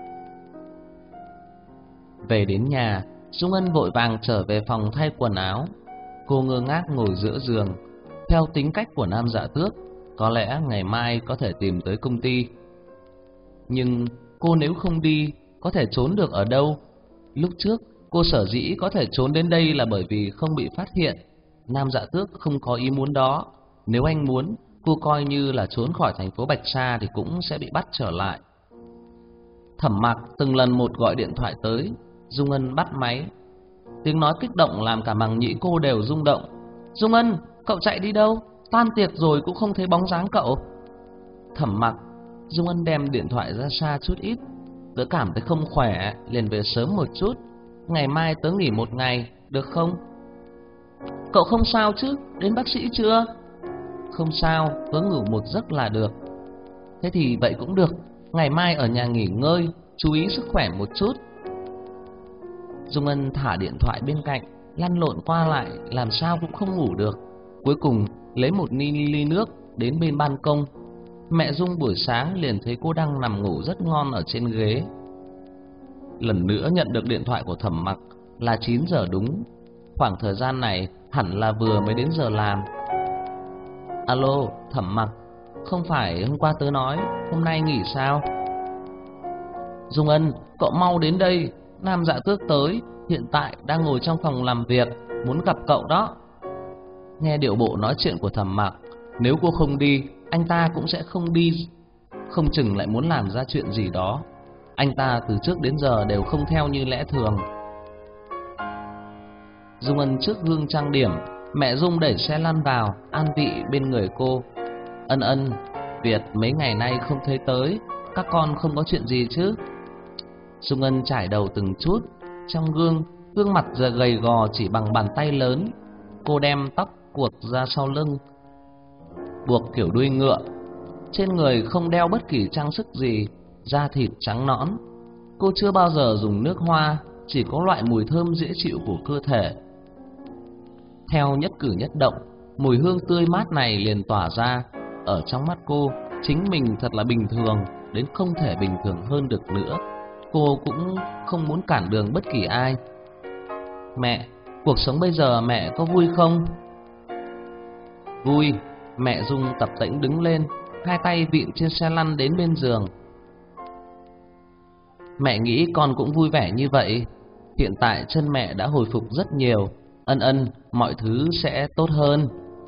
Về đến nhà, Dung Ân vội vàng trở về phòng thay quần áo. Cô ngơ ngác ngồi giữa giường. Theo tính cách của Nam Dạ Tước, có lẽ ngày mai có thể tìm tới công ty. Nhưng cô nếu không đi, có thể trốn được ở đâu? Lúc trước cô sở dĩ có thể trốn đến đây là bởi vì không bị phát hiện. Nam Dạ Tước không có ý muốn đó. Nếu anh muốn, cô coi như là trốn khỏi thành phố Bạch Sa thì cũng sẽ bị bắt trở lại. Thẩm Mặc từng lần một gọi điện thoại tới. Dung Ân bắt máy. Tiếng nói kích động làm cả màng nhĩ cô đều rung động. Dung Ân, cậu chạy đi đâu? Tan tiệc rồi cũng không thấy bóng dáng cậu. Thẩm Mặc. Dung Ân đem điện thoại ra xa chút ít. Tớ cảm thấy không khỏe, liền về sớm một chút. Ngày mai tớ nghỉ một ngày, được không? Cậu không sao chứ? Đến bác sĩ chưa? Không sao, tớ ngủ một giấc là được. Thế thì vậy cũng được. Ngày mai ở nhà nghỉ ngơi, chú ý sức khỏe một chút. Dung Ân thả điện thoại bên cạnh, lăn lộn qua lại, làm sao cũng không ngủ được. Cuối cùng lấy một ly, ly nước đến bên ban công. Mẹ Dung buổi sáng liền thấy cô đang nằm ngủ rất ngon ở trên ghế. Lần nữa nhận được điện thoại của Thẩm Mặc là chín giờ đúng. Khoảng thời gian này hẳn là vừa mới đến giờ làm. Alo, Thẩm Mặc, không phải hôm qua tớ nói hôm nay nghỉ sao? Dung Ân, cậu mau đến đây. Nam Dạ Tước tới, hiện tại đang ngồi trong phòng làm việc, muốn gặp cậu đó. Nghe điệu bộ nói chuyện của Thẩm Mặc, nếu cô không đi, anh ta cũng sẽ không đi. Không chừng lại muốn làm ra chuyện gì đó. Anh ta từ trước đến giờ đều không theo như lẽ thường. Dung Ân trước gương trang điểm. Mẹ Dung đẩy xe lăn vào, an vị bên người cô. Ân Ân, Việt mấy ngày nay không thấy tới, các con không có chuyện gì chứ? Dung Ân trải đầu từng chút. Trong gương, gương mặt giờ gầy gò chỉ bằng bàn tay lớn. Cô đem tóc buộc ra sau lưng, buộc kiểu đuôi ngựa. Trên người không đeo bất kỳ trang sức gì, da thịt trắng nõn. Cô chưa bao giờ dùng nước hoa, chỉ có loại mùi thơm dễ chịu của cơ thể. Theo nhất cử nhất động, mùi hương tươi mát này liền tỏa ra. Ở trong mắt cô, chính mình thật là bình thường, đến không thể bình thường hơn được nữa. Cô cũng không muốn cản đường bất kỳ ai. Mẹ, cuộc sống bây giờ mẹ có vui không? Vui, Mẹ Dung tập tễnh đứng lên, hai tay vịn trên xe lăn đến bên giường. Mẹ nghĩ con cũng vui vẻ như vậy. Hiện tại chân mẹ đã hồi phục rất nhiều. Ân ân, mọi thứ sẽ tốt hơn.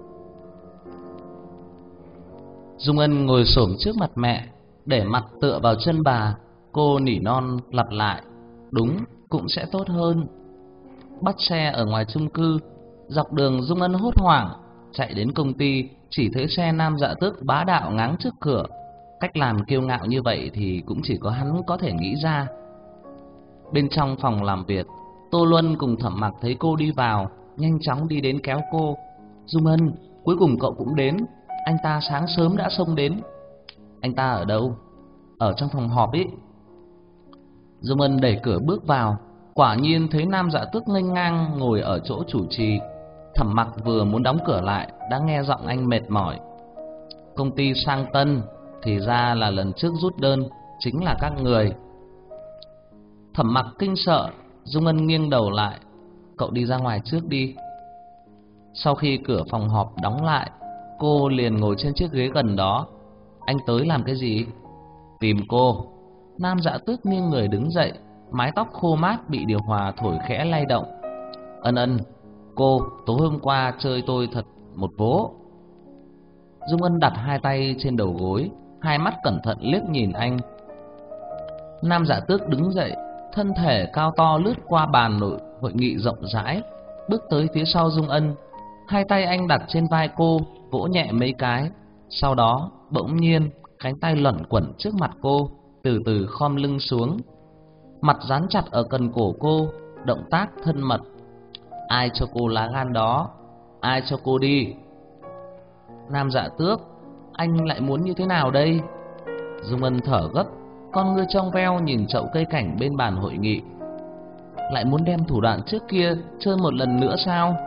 Dung Ân ngồi xổm trước mặt mẹ, để mặt tựa vào chân bà. Cô nỉ non lặp lại, đúng, cũng sẽ tốt hơn. Bắt xe ở ngoài chung cư, dọc đường Dung Ân hốt hoảng. Chạy đến công ty, chỉ thấy xe Nam Dạ Tước bá đạo ngáng trước cửa. Cách làm kiêu ngạo như vậy thì cũng chỉ có hắn có thể nghĩ ra. Bên trong phòng làm việc, Tô Luân cùng Thẩm Mặc thấy cô đi vào, nhanh chóng đi đến kéo cô. Dung Ân, cuối cùng cậu cũng đến. Anh ta sáng sớm đã xông đến. Anh ta ở đâu? Ở trong phòng họp ý. Dung Ân đẩy cửa bước vào, quả nhiên thấy Nam Dạ Tước nghênh ngang ngồi ở chỗ chủ trì. Thẩm Mặc vừa muốn đóng cửa lại, đã nghe giọng anh mệt mỏi. Công ty Sang Tân, thì ra là lần trước rút đơn chính là các người. Thẩm Mặc kinh sợ, Dung Ân nghiêng đầu lại. Cậu đi ra ngoài trước đi. Sau khi cửa phòng họp đóng lại, cô liền ngồi trên chiếc ghế gần đó. Anh tới làm cái gì? Tìm cô. Nam Dạ Tước nghiêng người đứng dậy, mái tóc khô mát bị điều hòa thổi khẽ lay động. Ân ân, cô tối hôm qua chơi tôi thật một vố. Dung Ân đặt hai tay trên đầu gối, hai mắt cẩn thận liếc nhìn anh. Nam Dạ Tước đứng dậy, thân thể cao to lướt qua bàn nội hội nghị rộng rãi, bước tới phía sau Dung Ân. Hai tay anh đặt trên vai cô, vỗ nhẹ mấy cái. Sau đó bỗng nhiên cánh tay luẩn quẩn trước mặt cô, từ từ khom lưng xuống, mặt dán chặt ở cần cổ cô, động tác thân mật. Ai cho cô lá gan đó? Ai cho cô đi? Nam Dạ Tước, anh lại muốn như thế nào đây? Dung Ân thở gấp, con ngươi trong veo nhìn chậu cây cảnh bên bàn hội nghị. Lại muốn đem thủ đoạn trước kia chơi một lần nữa sao?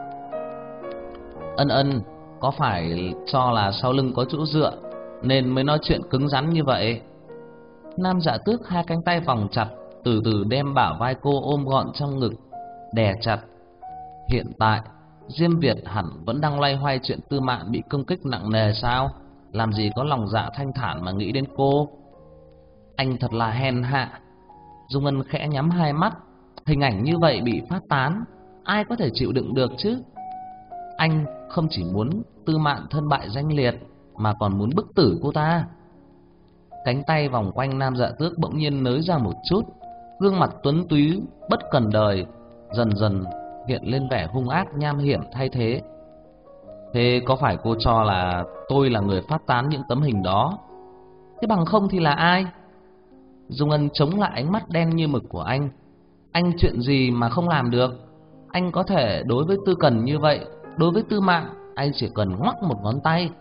Ân ân, có phải cho là sau lưng có chỗ dựa nên mới nói chuyện cứng rắn như vậy? Nam Dạ Tước hai cánh tay vòng chặt, từ từ đem bả vai cô ôm gọn trong ngực, đè chặt. Hiện tại Diêm Việt hẳn vẫn đang loay hoay chuyện Tư Mạn bị công kích nặng nề sao? Làm gì có lòng dạ thanh thản mà nghĩ đến cô. Anh thật là hèn hạ. Dung Ân khẽ nhắm hai mắt. Hình ảnh như vậy bị phát tán, ai có thể chịu đựng được chứ? Anh không chỉ muốn Tư Mạn thân bại danh liệt, mà còn muốn bức tử cô ta. Cánh tay vòng quanh Nam Dạ Tước bỗng nhiên nới ra một chút, gương mặt tuấn túy bất cần đời dần dần hiện lên vẻ hung ác nham hiểm thay thế. Thế có phải cô cho là tôi là người phát tán những tấm hình đó? Thế bằng không thì là ai? Dung Ân chống lại ánh mắt đen như mực của anh. Anh chuyện gì mà không làm được? Anh có thể đối với Tư Cần như vậy, đối với Tư Mạn anh chỉ cần ngoắc một ngón tay.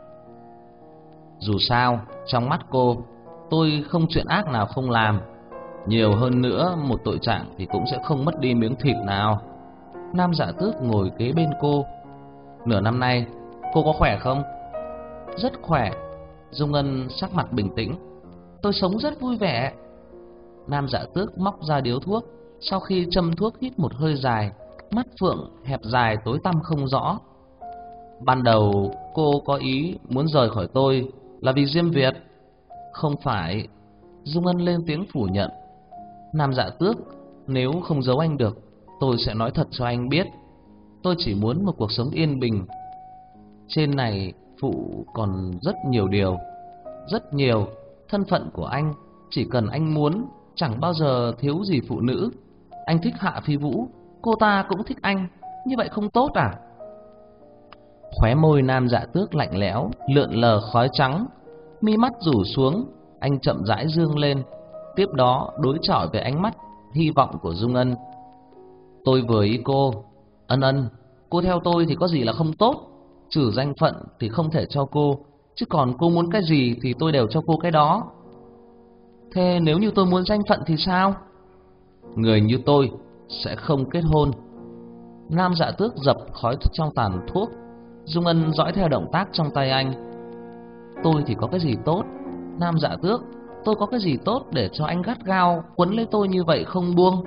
Dù sao, trong mắt cô, tôi không chuyện ác nào không làm. Nhiều hơn nữa, một tội trạng thì cũng sẽ không mất đi miếng thịt nào. Nam Dạ Tước ngồi kế bên cô. Nửa năm nay, cô có khỏe không? Rất khỏe. Dung Ân sắc mặt bình tĩnh. Tôi sống rất vui vẻ. Nam Dạ Tước móc ra điếu thuốc, sau khi châm thuốc hít một hơi dài, mắt phượng hẹp dài tối tăm không rõ. Ban đầu cô có ý muốn rời khỏi tôi là vì Diêm Việt. Không phải. Dung Ân lên tiếng phủ nhận. Nam Dạ Tước, nếu không giấu anh được, tôi sẽ nói thật cho anh biết. Tôi chỉ muốn một cuộc sống yên bình. Trên này phụ còn rất nhiều điều. Rất nhiều. Thân phận của anh, chỉ cần anh muốn, chẳng bao giờ thiếu gì phụ nữ. Anh thích Hạ Phi Vũ, cô ta cũng thích anh. Như vậy không tốt à? Khóe môi Nam Dạ Tước lạnh lẽo, lượn lờ khói trắng, mi mắt rủ xuống. Anh chậm rãi dương lên, tiếp đó đối chọi với ánh mắt hy vọng của Dung Ân. Tôi vừa ý cô. Ân ân, cô theo tôi thì có gì là không tốt. Trừ danh phận thì không thể cho cô, chứ còn cô muốn cái gì thì tôi đều cho cô cái đó. Thế nếu như tôi muốn danh phận thì sao? Người như tôi sẽ không kết hôn. Nam Dạ Tước dập khói trong tàn thuốc. Dung Ân dõi theo động tác trong tay anh. Tôi thì có cái gì tốt? Nam Dạ Tước, tôi có cái gì tốt để cho anh gắt gao quấn lấy tôi như vậy không buông?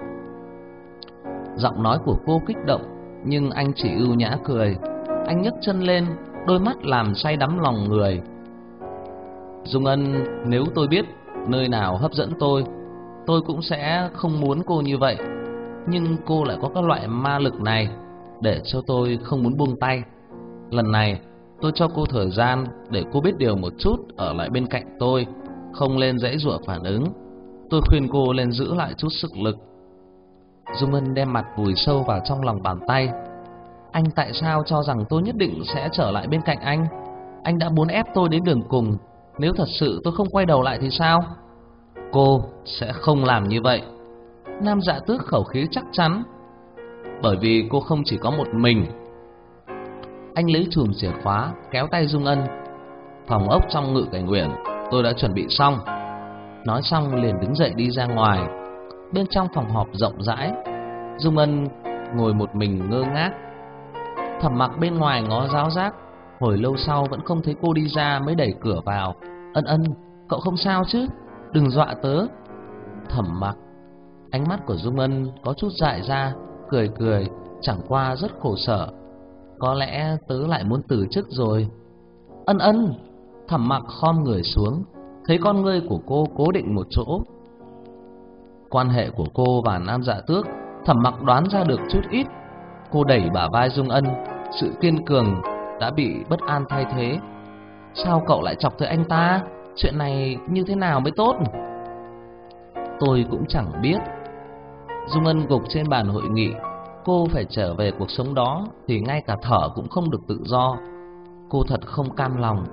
Giọng nói của cô kích động, nhưng anh chỉ ưu nhã cười. Anh nhấc chân lên, đôi mắt làm say đắm lòng người. Dung Ân, nếu tôi biết nơi nào hấp dẫn tôi, tôi cũng sẽ không muốn cô như vậy. Nhưng cô lại có các loại ma lực này, để cho tôi không muốn buông tay. Lần này tôi cho cô thời gian để cô biết điều một chút, ở lại bên cạnh tôi, không lên giãy giụa phản ứng. Tôi khuyên cô lên giữ lại chút sức lực. Dung Ân đem mặt vùi sâu vào trong lòng bàn tay. Anh tại sao cho rằng tôi nhất định sẽ trở lại bên cạnh anh? Anh đã muốn ép tôi đến đường cùng. Nếu thật sự tôi không quay đầu lại thì sao? Cô sẽ không làm như vậy. Nam Dạ Tước khẩu khí chắc chắn. Bởi vì cô không chỉ có một mình. Anh lấy chùm chìa khóa kéo tay Dung Ân. Phòng ốc trong Ngự Cảnh Uyển tôi đã chuẩn bị xong. Nói xong liền đứng dậy đi ra ngoài. Bên trong phòng họp rộng rãi, Dung Ân ngồi một mình ngơ ngác. Thẩm Mặc bên ngoài ngó giáo giác, hồi lâu sau vẫn không thấy cô đi ra, mới đẩy cửa vào. Ân Ân, cậu không sao chứ? Đừng dọa tớ. Thẩm Mặc. Ánh mắt của Dung Ân có chút dại ra, cười cười, chẳng qua rất khổ sở. Có lẽ tớ lại muốn từ chức rồi. Ân Ân. Thẩm Mặc khom người xuống, thấy con ngươi của cô cố định một chỗ. Quan hệ của cô và Nam Dạ Tước, Thẩm Mặc đoán ra được chút ít. Cô đẩy bả vai Dung Ân, sự kiên cường đã bị bất an thay thế. Sao cậu lại chọc tới anh ta? Chuyện này như thế nào mới tốt? Tôi cũng chẳng biết. Dung Ân gục trên bàn hội nghị. Cô phải trở về cuộc sống đó thì ngay cả thở cũng không được tự do. Cô thật không cam lòng.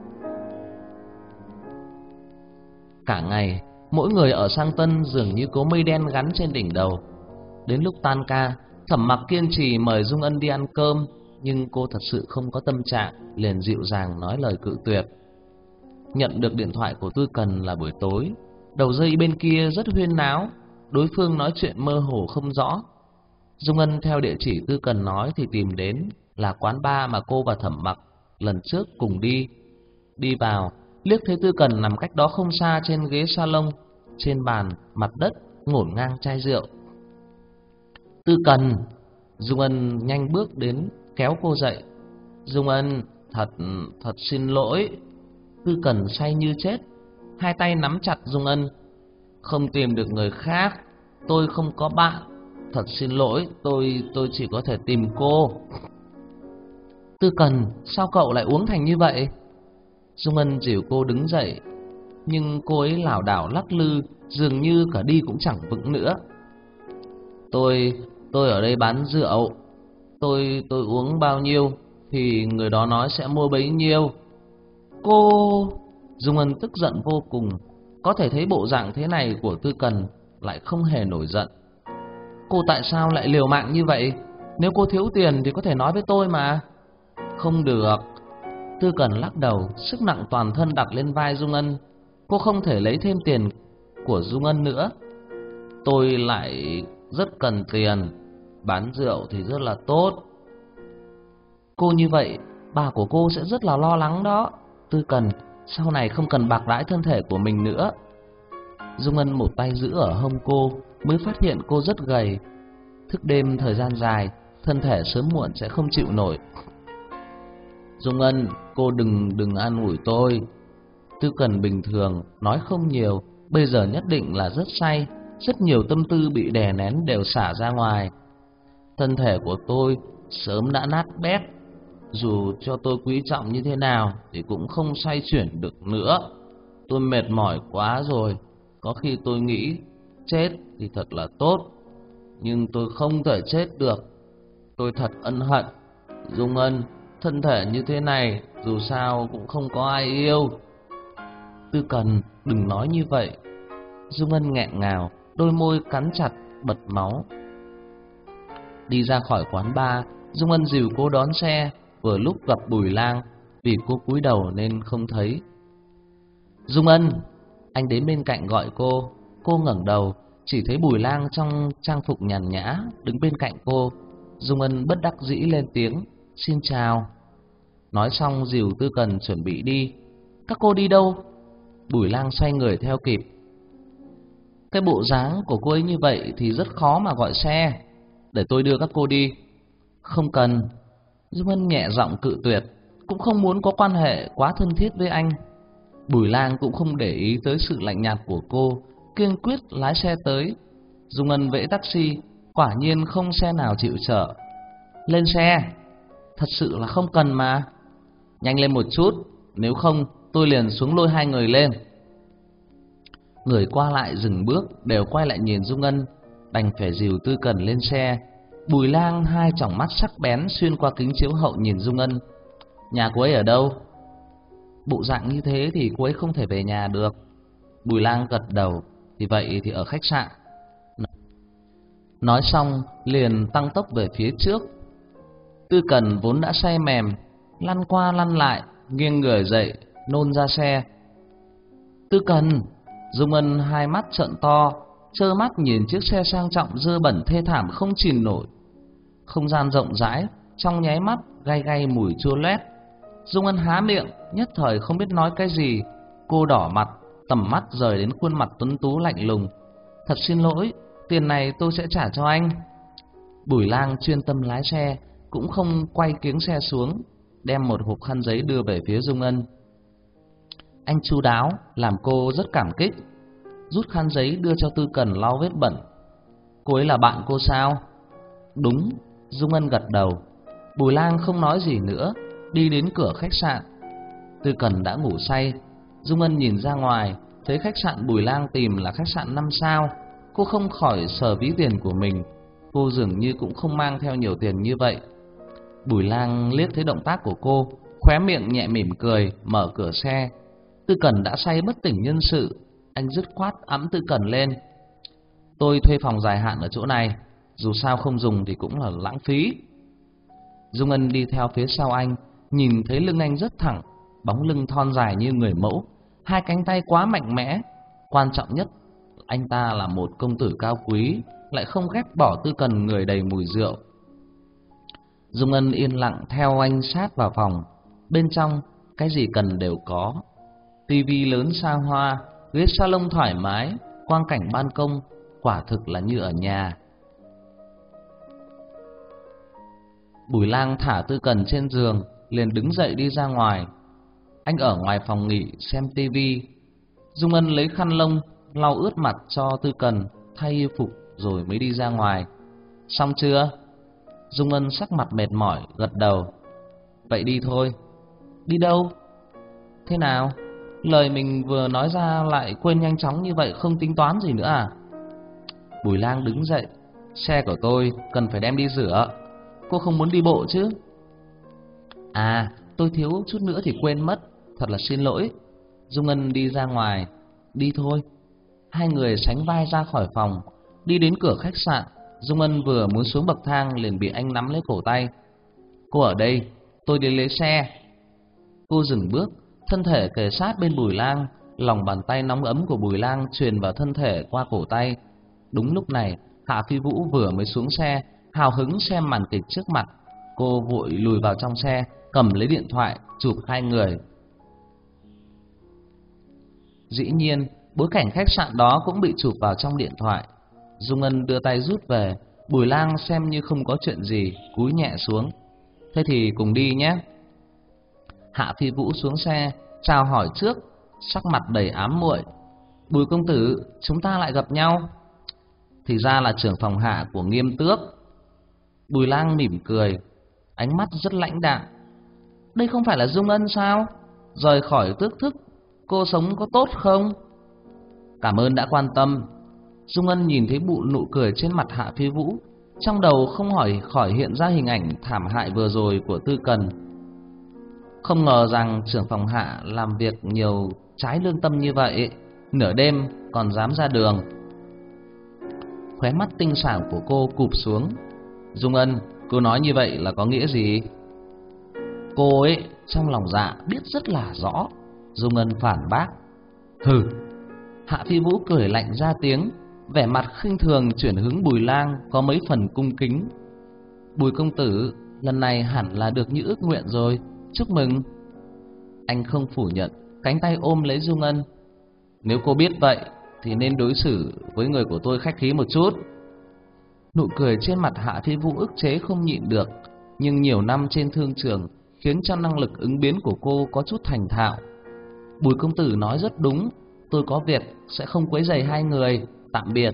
Cả ngày, mỗi người ở Sang Tân dường như có mây đen gắn trên đỉnh đầu. Đến lúc tan ca, Thẩm Mặc kiên trì mời Dung Ân đi ăn cơm, nhưng cô thật sự không có tâm trạng, liền dịu dàng nói lời cự tuyệt. Nhận được điện thoại của Tư Cần là buổi tối. Đầu dây bên kia rất huyên náo, đối phương nói chuyện mơ hồ không rõ. Dung Ân theo địa chỉ Tư Cần nói thì tìm đến là quán bar mà cô và Thẩm Mặc lần trước cùng đi. Đi vào, liếc thấy Tư Cần nằm cách đó không xa trên ghế salon, trên bàn mặt đất ngổn ngang chai rượu. Tư Cần. Dung Ân nhanh bước đến kéo cô dậy. Dung Ân, thật thật xin lỗi. Tư Cần say như chết, hai tay nắm chặt Dung Ân. Không tìm được người khác, tôi không có bạn. Thật xin lỗi, tôi tôi chỉ có thể tìm cô. Tư Cần, sao cậu lại uống thành như vậy? Dung Ân dìu cô đứng dậy, nhưng cô ấy lảo đảo lắc lư, dường như cả đi cũng chẳng vững nữa. Tôi tôi ở đây bán rượu. Tôi tôi uống bao nhiêu thì người đó nói sẽ mua bấy nhiêu. Cô... Dung Ân tức giận vô cùng. Có thể thấy bộ dạng thế này của Tư Cần lại không hề nổi giận. Cô tại sao lại liều mạng như vậy? Nếu cô thiếu tiền thì có thể nói với tôi mà. Không được. Tư Cần lắc đầu, sức nặng toàn thân đặt lên vai Dung Ân. Cô không thể lấy thêm tiền của Dung Ân nữa. Tôi lại rất cần tiền. Bán rượu thì rất là tốt. Cô như vậy, bà của cô sẽ rất là lo lắng đó. Tư Cần, sau này không cần bạc đãi thân thể của mình nữa. Dung Ân một tay giữ ở hông cô, mới phát hiện cô rất gầy. Thức đêm thời gian dài, thân thể sớm muộn sẽ không chịu nổi. Dung Ân, cô đừng đừng an ủi tôi. Tư Cần bình thường, nói không nhiều, bây giờ nhất định là rất say. Rất nhiều tâm tư bị đè nén đều xả ra ngoài. Thân thể của tôi sớm đã nát bét. Dù cho tôi quý trọng như thế nào thì cũng không xoay chuyển được nữa. Tôi mệt mỏi quá rồi. Có khi tôi nghĩ chết thì thật là tốt, nhưng tôi không thể chết được. Tôi thật ân hận. Dung Ân, thân thể như thế này dù sao cũng không có ai yêu. Tư Cần, đừng nói như vậy. Dung Ân nghẹn ngào, đôi môi cắn chặt, bật máu. Đi ra khỏi quán bar, Dung Ân dìu cô đón xe. Vừa lúc gặp Bùi Lang, vì cô cúi đầu nên không thấy. Dung Ân. Anh đến bên cạnh gọi cô. Cô ngẩng đầu, chỉ thấy Bùi Lang trong trang phục nhàn nhã đứng bên cạnh cô. Dung Ân bất đắc dĩ lên tiếng, xin chào. Nói xong dìu Tư Cần chuẩn bị đi. Các cô đi đâu? Bùi Lang xoay người theo kịp. Cái bộ dáng của cô ấy như vậy thì rất khó mà gọi xe. Để tôi đưa các cô đi. Không cần. Dung Ân nhẹ giọng cự tuyệt. cũng không muốn có quan hệ quá thân thiết với anh. Bùi Lang cũng không để ý tới sự lạnh nhạt của cô, kiên quyết lái xe tới. Dung Ân vẫy taxi, quả nhiên không xe nào chịu chở. Lên xe, thật sự là không cần mà. Nhanh lên một chút, nếu không tôi liền xuống lôi hai người lên. Người qua lại dừng bước đều quay lại nhìn Dung Ân, đành phải dìu Tư Cần lên xe. Bùi Lang hai tròng mắt sắc bén xuyên qua kính chiếu hậu nhìn Dung Ân. Nhà cô ấy ở đâu? Bộ dạng như thế thì cô ấy không thể về nhà được. Bùi Lang gật đầu. Thì vậy thì ở khách sạn. Nói xong liền tăng tốc về phía trước. Tư Cần vốn đã say mềm, lăn qua lăn lại, nghiêng người dậy, nôn ra xe. Tư Cần! Dung Ân hai mắt trợn to, trơ mắt nhìn chiếc xe sang trọng dơ bẩn thê thảm không chìm nổi. Không gian rộng rãi, trong nháy mắt gay gay mùi chua loét. Dung Ân há miệng, nhất thời không biết nói cái gì. Cô đỏ mặt, tầm mắt rời đến khuôn mặt tuấn tú lạnh lùng. Thật xin lỗi, tiền này tôi sẽ trả cho anh. Bùi Lang chuyên tâm lái xe, cũng không quay kiếng xe xuống, đem một hộp khăn giấy đưa về phía Dung Ân. Anh chu đáo, làm cô rất cảm kích. Rút khăn giấy đưa cho Tư Cần lau vết bẩn. Cô ấy là bạn cô sao? Đúng, Dung Ân gật đầu. Bùi Lang không nói gì nữa, đi đến cửa khách sạn. Tư Cần đã ngủ say. Dung Ân nhìn ra ngoài, thấy khách sạn Bùi Lang tìm là khách sạn năm sao. Cô không khỏi sờ ví tiền của mình. Cô dường như cũng không mang theo nhiều tiền như vậy. Bùi Lang liếc thấy động tác của cô, khóe miệng nhẹ mỉm cười, mở cửa xe. Tư Cần đã say bất tỉnh nhân sự. Anh dứt khoát ẵm Tư Cần lên. Tôi thuê phòng dài hạn ở chỗ này, dù sao không dùng thì cũng là lãng phí. Dung Ân đi theo phía sau anh, nhìn thấy lưng anh rất thẳng, bóng lưng thon dài như người mẫu, hai cánh tay quá mạnh mẽ. Quan trọng nhất, anh ta là một công tử cao quý, lại không ghét bỏ Tư Cần người đầy mùi rượu. Dung Ân yên lặng theo anh sát vào phòng. Bên trong cái gì cần đều có. Tivi lớn xa hoa, ghế salon thoải mái, quang cảnh ban công, quả thực là như ở nhà. Bùi Lang thả Tư Cần trên giường, liền đứng dậy đi ra ngoài. Anh ở ngoài phòng nghỉ xem tivi. Dung Ân lấy khăn lông lau ướt mặt cho Tư Cần, thay y phục rồi mới đi ra ngoài. Xong chưa? Dung Ân sắc mặt mệt mỏi gật đầu. Vậy đi thôi. Đi đâu? Thế nào? Lời mình vừa nói ra lại quên nhanh chóng như vậy, không tính toán gì nữa à? Bùi Lang đứng dậy. Xe của tôi cần phải đem đi rửa. Cô không muốn đi bộ chứ? À, tôi thiếu chút nữa thì quên mất. Thật là xin lỗi. Dung Ân đi ra ngoài. Đi thôi. Hai người sánh vai ra khỏi phòng, đi đến cửa khách sạn. Dung Ân vừa muốn xuống bậc thang liền bị anh nắm lấy cổ tay. Cô ở đây, tôi đi lấy xe. Cô dừng bước, thân thể kề sát bên Bùi Lang, lòng bàn tay nóng ấm của Bùi Lang truyền vào thân thể qua cổ tay. Đúng lúc này, Hạ Phi Vũ vừa mới xuống xe, hào hứng xem màn kịch trước mặt. Cô vội lùi vào trong xe, cầm lấy điện thoại, chụp hai người. Dĩ nhiên, bối cảnh khách sạn đó cũng bị chụp vào trong điện thoại. Dung Ân đưa tay rút về. Bùi Lang xem như không có chuyện gì, cúi nhẹ xuống. Thế thì cùng đi nhé. Hạ Phi Vũ xuống xe, chào hỏi trước, sắc mặt đầy ám muội. Bùi công tử, chúng ta lại gặp nhau. Thì ra là trưởng phòng Hạ của Nghiêm Tước. Bùi Lang mỉm cười, ánh mắt rất lãnh đạm. Đây không phải là Dung Ân sao? Rời khỏi tước thức, cô sống có tốt không? Cảm ơn đã quan tâm. Dung Ân nhìn thấy bụ nụ cười trên mặt Hạ Phi Vũ, trong đầu không hỏi khỏi hiện ra hình ảnh thảm hại vừa rồi của Tư Cần. Không ngờ rằng trưởng phòng Hạ làm việc nhiều trái lương tâm như vậy, nửa đêm còn dám ra đường. Khóe mắt tinh xảo của cô cụp xuống. Dung Ân, cô nói như vậy là có nghĩa gì? Cô ấy trong lòng dạ biết rất là rõ. Dung Ân phản bác. Hừ. Hạ Phi Vũ cười lạnh ra tiếng, vẻ mặt khinh thường chuyển hướng Bùi Lang có mấy phần cung kính. Bùi công tử, lần này hẳn là được như ước nguyện rồi, chúc mừng. Anh không phủ nhận, cánh tay ôm lấy Dung Ân. Nếu cô biết vậy thì nên đối xử với người của tôi khách khí một chút. Nụ cười trên mặt Hạ Phi Vũ ức chế không nhịn được, nhưng nhiều năm trên thương trường, khiến cho năng lực ứng biến của cô có chút thành thạo. Bùi công tử nói rất đúng, tôi có việc sẽ không quấy rầy hai người, tạm biệt.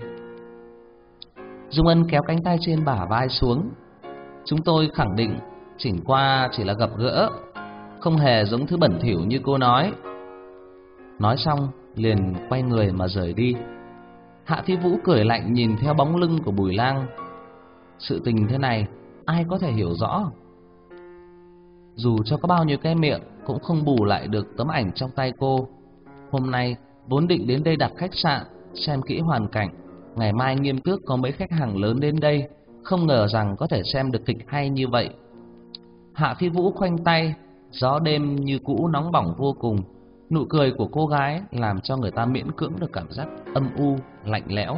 Dung Ân kéo cánh tay trên bả vai xuống. Chúng tôi khẳng định chỉnh qua chỉ là gặp gỡ, không hề giống thứ bẩn thỉu như cô nói. Nói xong liền quay người mà rời đi. Hạ Phi Vũ cười lạnh nhìn theo bóng lưng của Bùi Lang. Sự tình thế này ai có thể hiểu rõ. Dù cho có bao nhiêu cái miệng cũng không bù lại được tấm ảnh trong tay cô. Hôm nay vốn định đến đây đặt khách sạn, xem kỹ hoàn cảnh, ngày mai Nghiêm Tước có mấy khách hàng lớn đến đây, không ngờ rằng có thể xem được kịch hay như vậy. Hạ Phi Vũ khoanh tay, gió đêm như cũ nóng bỏng vô cùng. Nụ cười của cô gái làm cho người ta miễn cưỡng được cảm giác âm u, lạnh lẽo.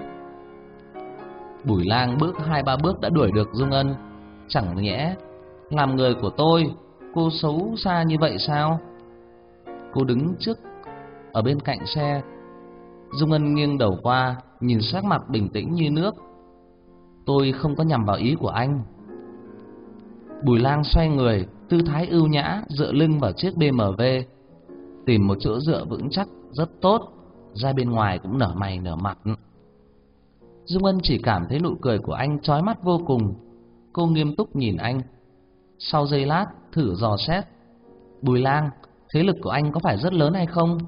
Bùi Lang bước hai ba bước đã đuổi được Dung Ân. Chẳng nhẽ làm người của tôi cô xấu xa như vậy sao? Cô đứng trước ở bên cạnh xe. Dung Ân nghiêng đầu qua, nhìn sắc mặt bình tĩnh như nước. Tôi không có nhằm vào ý của anh. Bùi Lang xoay người, tư thái ưu nhã, dựa lưng vào chiếc bê em vê, tìm một chỗ dựa vững chắc rất tốt, ra bên ngoài cũng nở mày nở mặt. Dung Ân chỉ cảm thấy nụ cười của anh chói mắt vô cùng. Cô nghiêm túc nhìn anh. Sau giây lát thử dò xét. Bùi Lang, thế lực của anh có phải rất lớn hay không?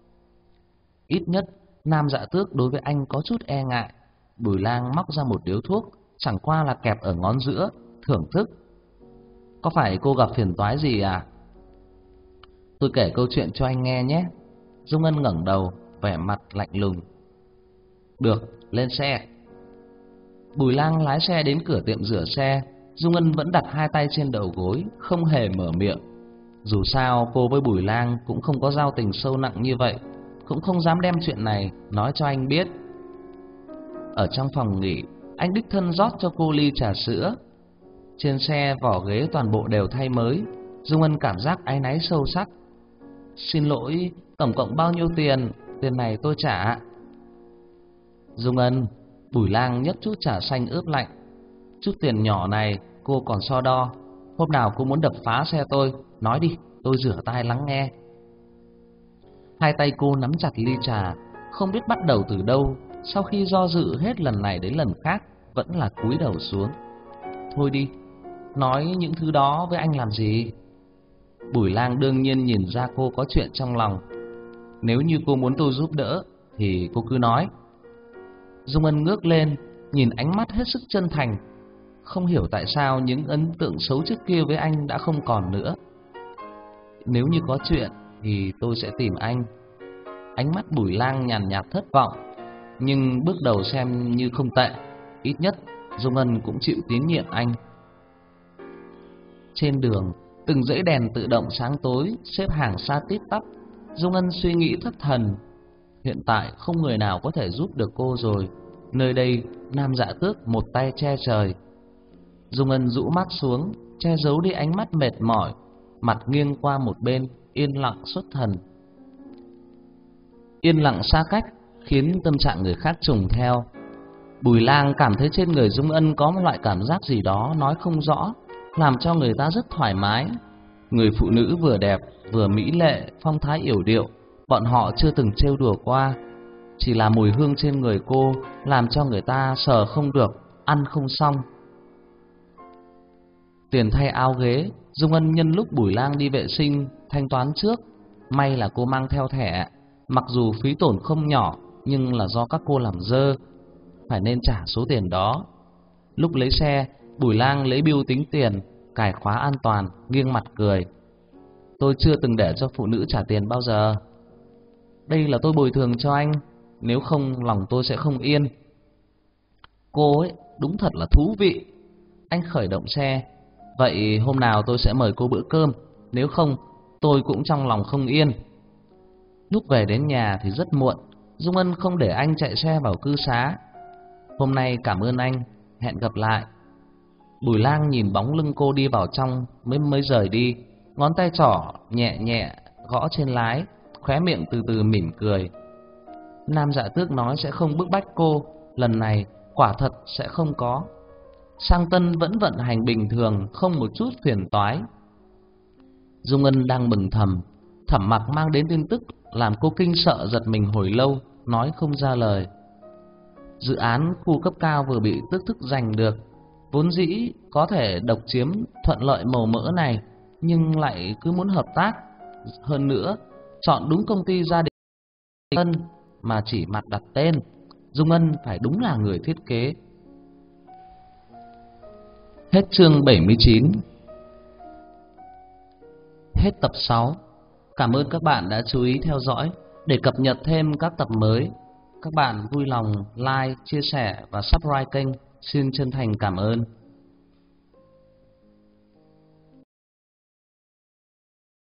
Ít nhất Nam Dạ Tước đối với anh có chút e ngại. Bùi Lang móc ra một điếu thuốc, chẳng qua là kẹp ở ngón giữa, thưởng thức. Có phải cô gặp phiền toái gì à? Tôi kể câu chuyện cho anh nghe nhé. Dung Ân ngẩng đầu, vẻ mặt lạnh lùng. Được, lên xe. Bùi Lang lái xe đến cửa tiệm rửa xe. Dung Ân vẫn đặt hai tay trên đầu gối, không hề mở miệng. Dù sao cô với Bùi Lang cũng không có giao tình sâu nặng như vậy, cũng không dám đem chuyện này nói cho anh biết. Ở trong phòng nghỉ, anh đích thân rót cho cô ly trà sữa. Trên xe vỏ ghế toàn bộ đều thay mới. Dung Ân cảm giác áy náy sâu sắc. Xin lỗi, tổng cộng bao nhiêu tiền? Tiền này tôi trả. Dung Ân, Bùi Lang nhấp chút trà xanh ướp lạnh. Chút tiền nhỏ này cô còn so đo. Hôm nào cô muốn đập phá xe tôi, nói đi, tôi rửa tai lắng nghe. Hai tay cô nắm chặt ly trà, không biết bắt đầu từ đâu. Sau khi do dự hết lần này đến lần khác, vẫn là cúi đầu xuống. Thôi đi, nói những thứ đó với anh làm gì? Bùi Lang đương nhiên nhìn ra cô có chuyện trong lòng. Nếu như cô muốn tôi giúp đỡ thì cô cứ nói. Dung Ân ngước lên, nhìn ánh mắt hết sức chân thành. Không hiểu tại sao những ấn tượng xấu trước kia với anh đã không còn nữa. Nếu như có chuyện thì tôi sẽ tìm anh. Ánh mắt Bùi Lang nhàn nhạt thất vọng, nhưng bước đầu xem như không tệ. Ít nhất Dung Ân cũng chịu tín nhiệm anh. Trên đường, từng dãy đèn tự động sáng tối xếp hàng xa tít tắp. Dung Ân suy nghĩ thất thần. Hiện tại không người nào có thể giúp được cô rồi. Nơi đây Nam Dạ Tước một tay che trời. Dung Ân rũ mắt xuống, che giấu đi ánh mắt mệt mỏi, mặt nghiêng qua một bên, yên lặng xuất thần. Yên lặng xa cách khiến tâm trạng người khác trùng theo. Bùi Lang cảm thấy trên người Dung Ân có một loại cảm giác gì đó nói không rõ, làm cho người ta rất thoải mái. Người phụ nữ vừa đẹp, vừa mỹ lệ, phong thái yểu điệu, bọn họ chưa từng trêu đùa qua. Chỉ là mùi hương trên người cô làm cho người ta sờ không được, ăn không xong. Tiền thay áo ghế, Dung Ân nhân lúc Bùi Lang đi vệ sinh thanh toán trước. May là cô mang theo thẻ, mặc dù phí tổn không nhỏ, nhưng là do các cô làm dơ, phải nên trả số tiền đó. Lúc lấy xe, Bùi Lang lấy bưu tính tiền, cài khóa an toàn, nghiêng mặt cười. Tôi chưa từng để cho phụ nữ trả tiền bao giờ. Đây là tôi bồi thường cho anh, nếu không lòng tôi sẽ không yên. Cô ấy đúng thật là thú vị. Anh khởi động xe. Vậy hôm nào tôi sẽ mời cô bữa cơm, nếu không tôi cũng trong lòng không yên. Lúc về đến nhà thì rất muộn. Dung Ân không để anh chạy xe vào cư xá. Hôm nay cảm ơn anh, hẹn gặp lại. Bùi Lang nhìn bóng lưng cô đi vào trong mới mới rời đi. Ngón tay trỏ nhẹ nhẹ gõ trên lái, khóe miệng từ từ mỉm cười. Nam Dạ Tước nói sẽ không bức bách cô, lần này quả thật sẽ không có. Sang Tân vẫn vận hành bình thường, không một chút phiền toái. Dung Ân đang mừng thầm, Thẩm Mặc mang đến tin tức làm cô kinh sợ giật mình hồi lâu, nói không ra lời. Dự án khu cấp cao vừa bị tức thức giành được, vốn dĩ có thể độc chiếm thuận lợi màu mỡ này, nhưng lại cứ muốn hợp tác. Hơn nữa, chọn đúng công ty gia đình Ân mà chỉ mặt đặt tên. Dung Ân phải đúng là người thiết kế. Hết chương bảy mươi chín. Hết tập sáu. Cảm ơn các bạn đã chú ý theo dõi. Để cập nhật thêm các tập mới, các bạn vui lòng like, chia sẻ và subscribe kênh. Xin chân thành cảm ơn.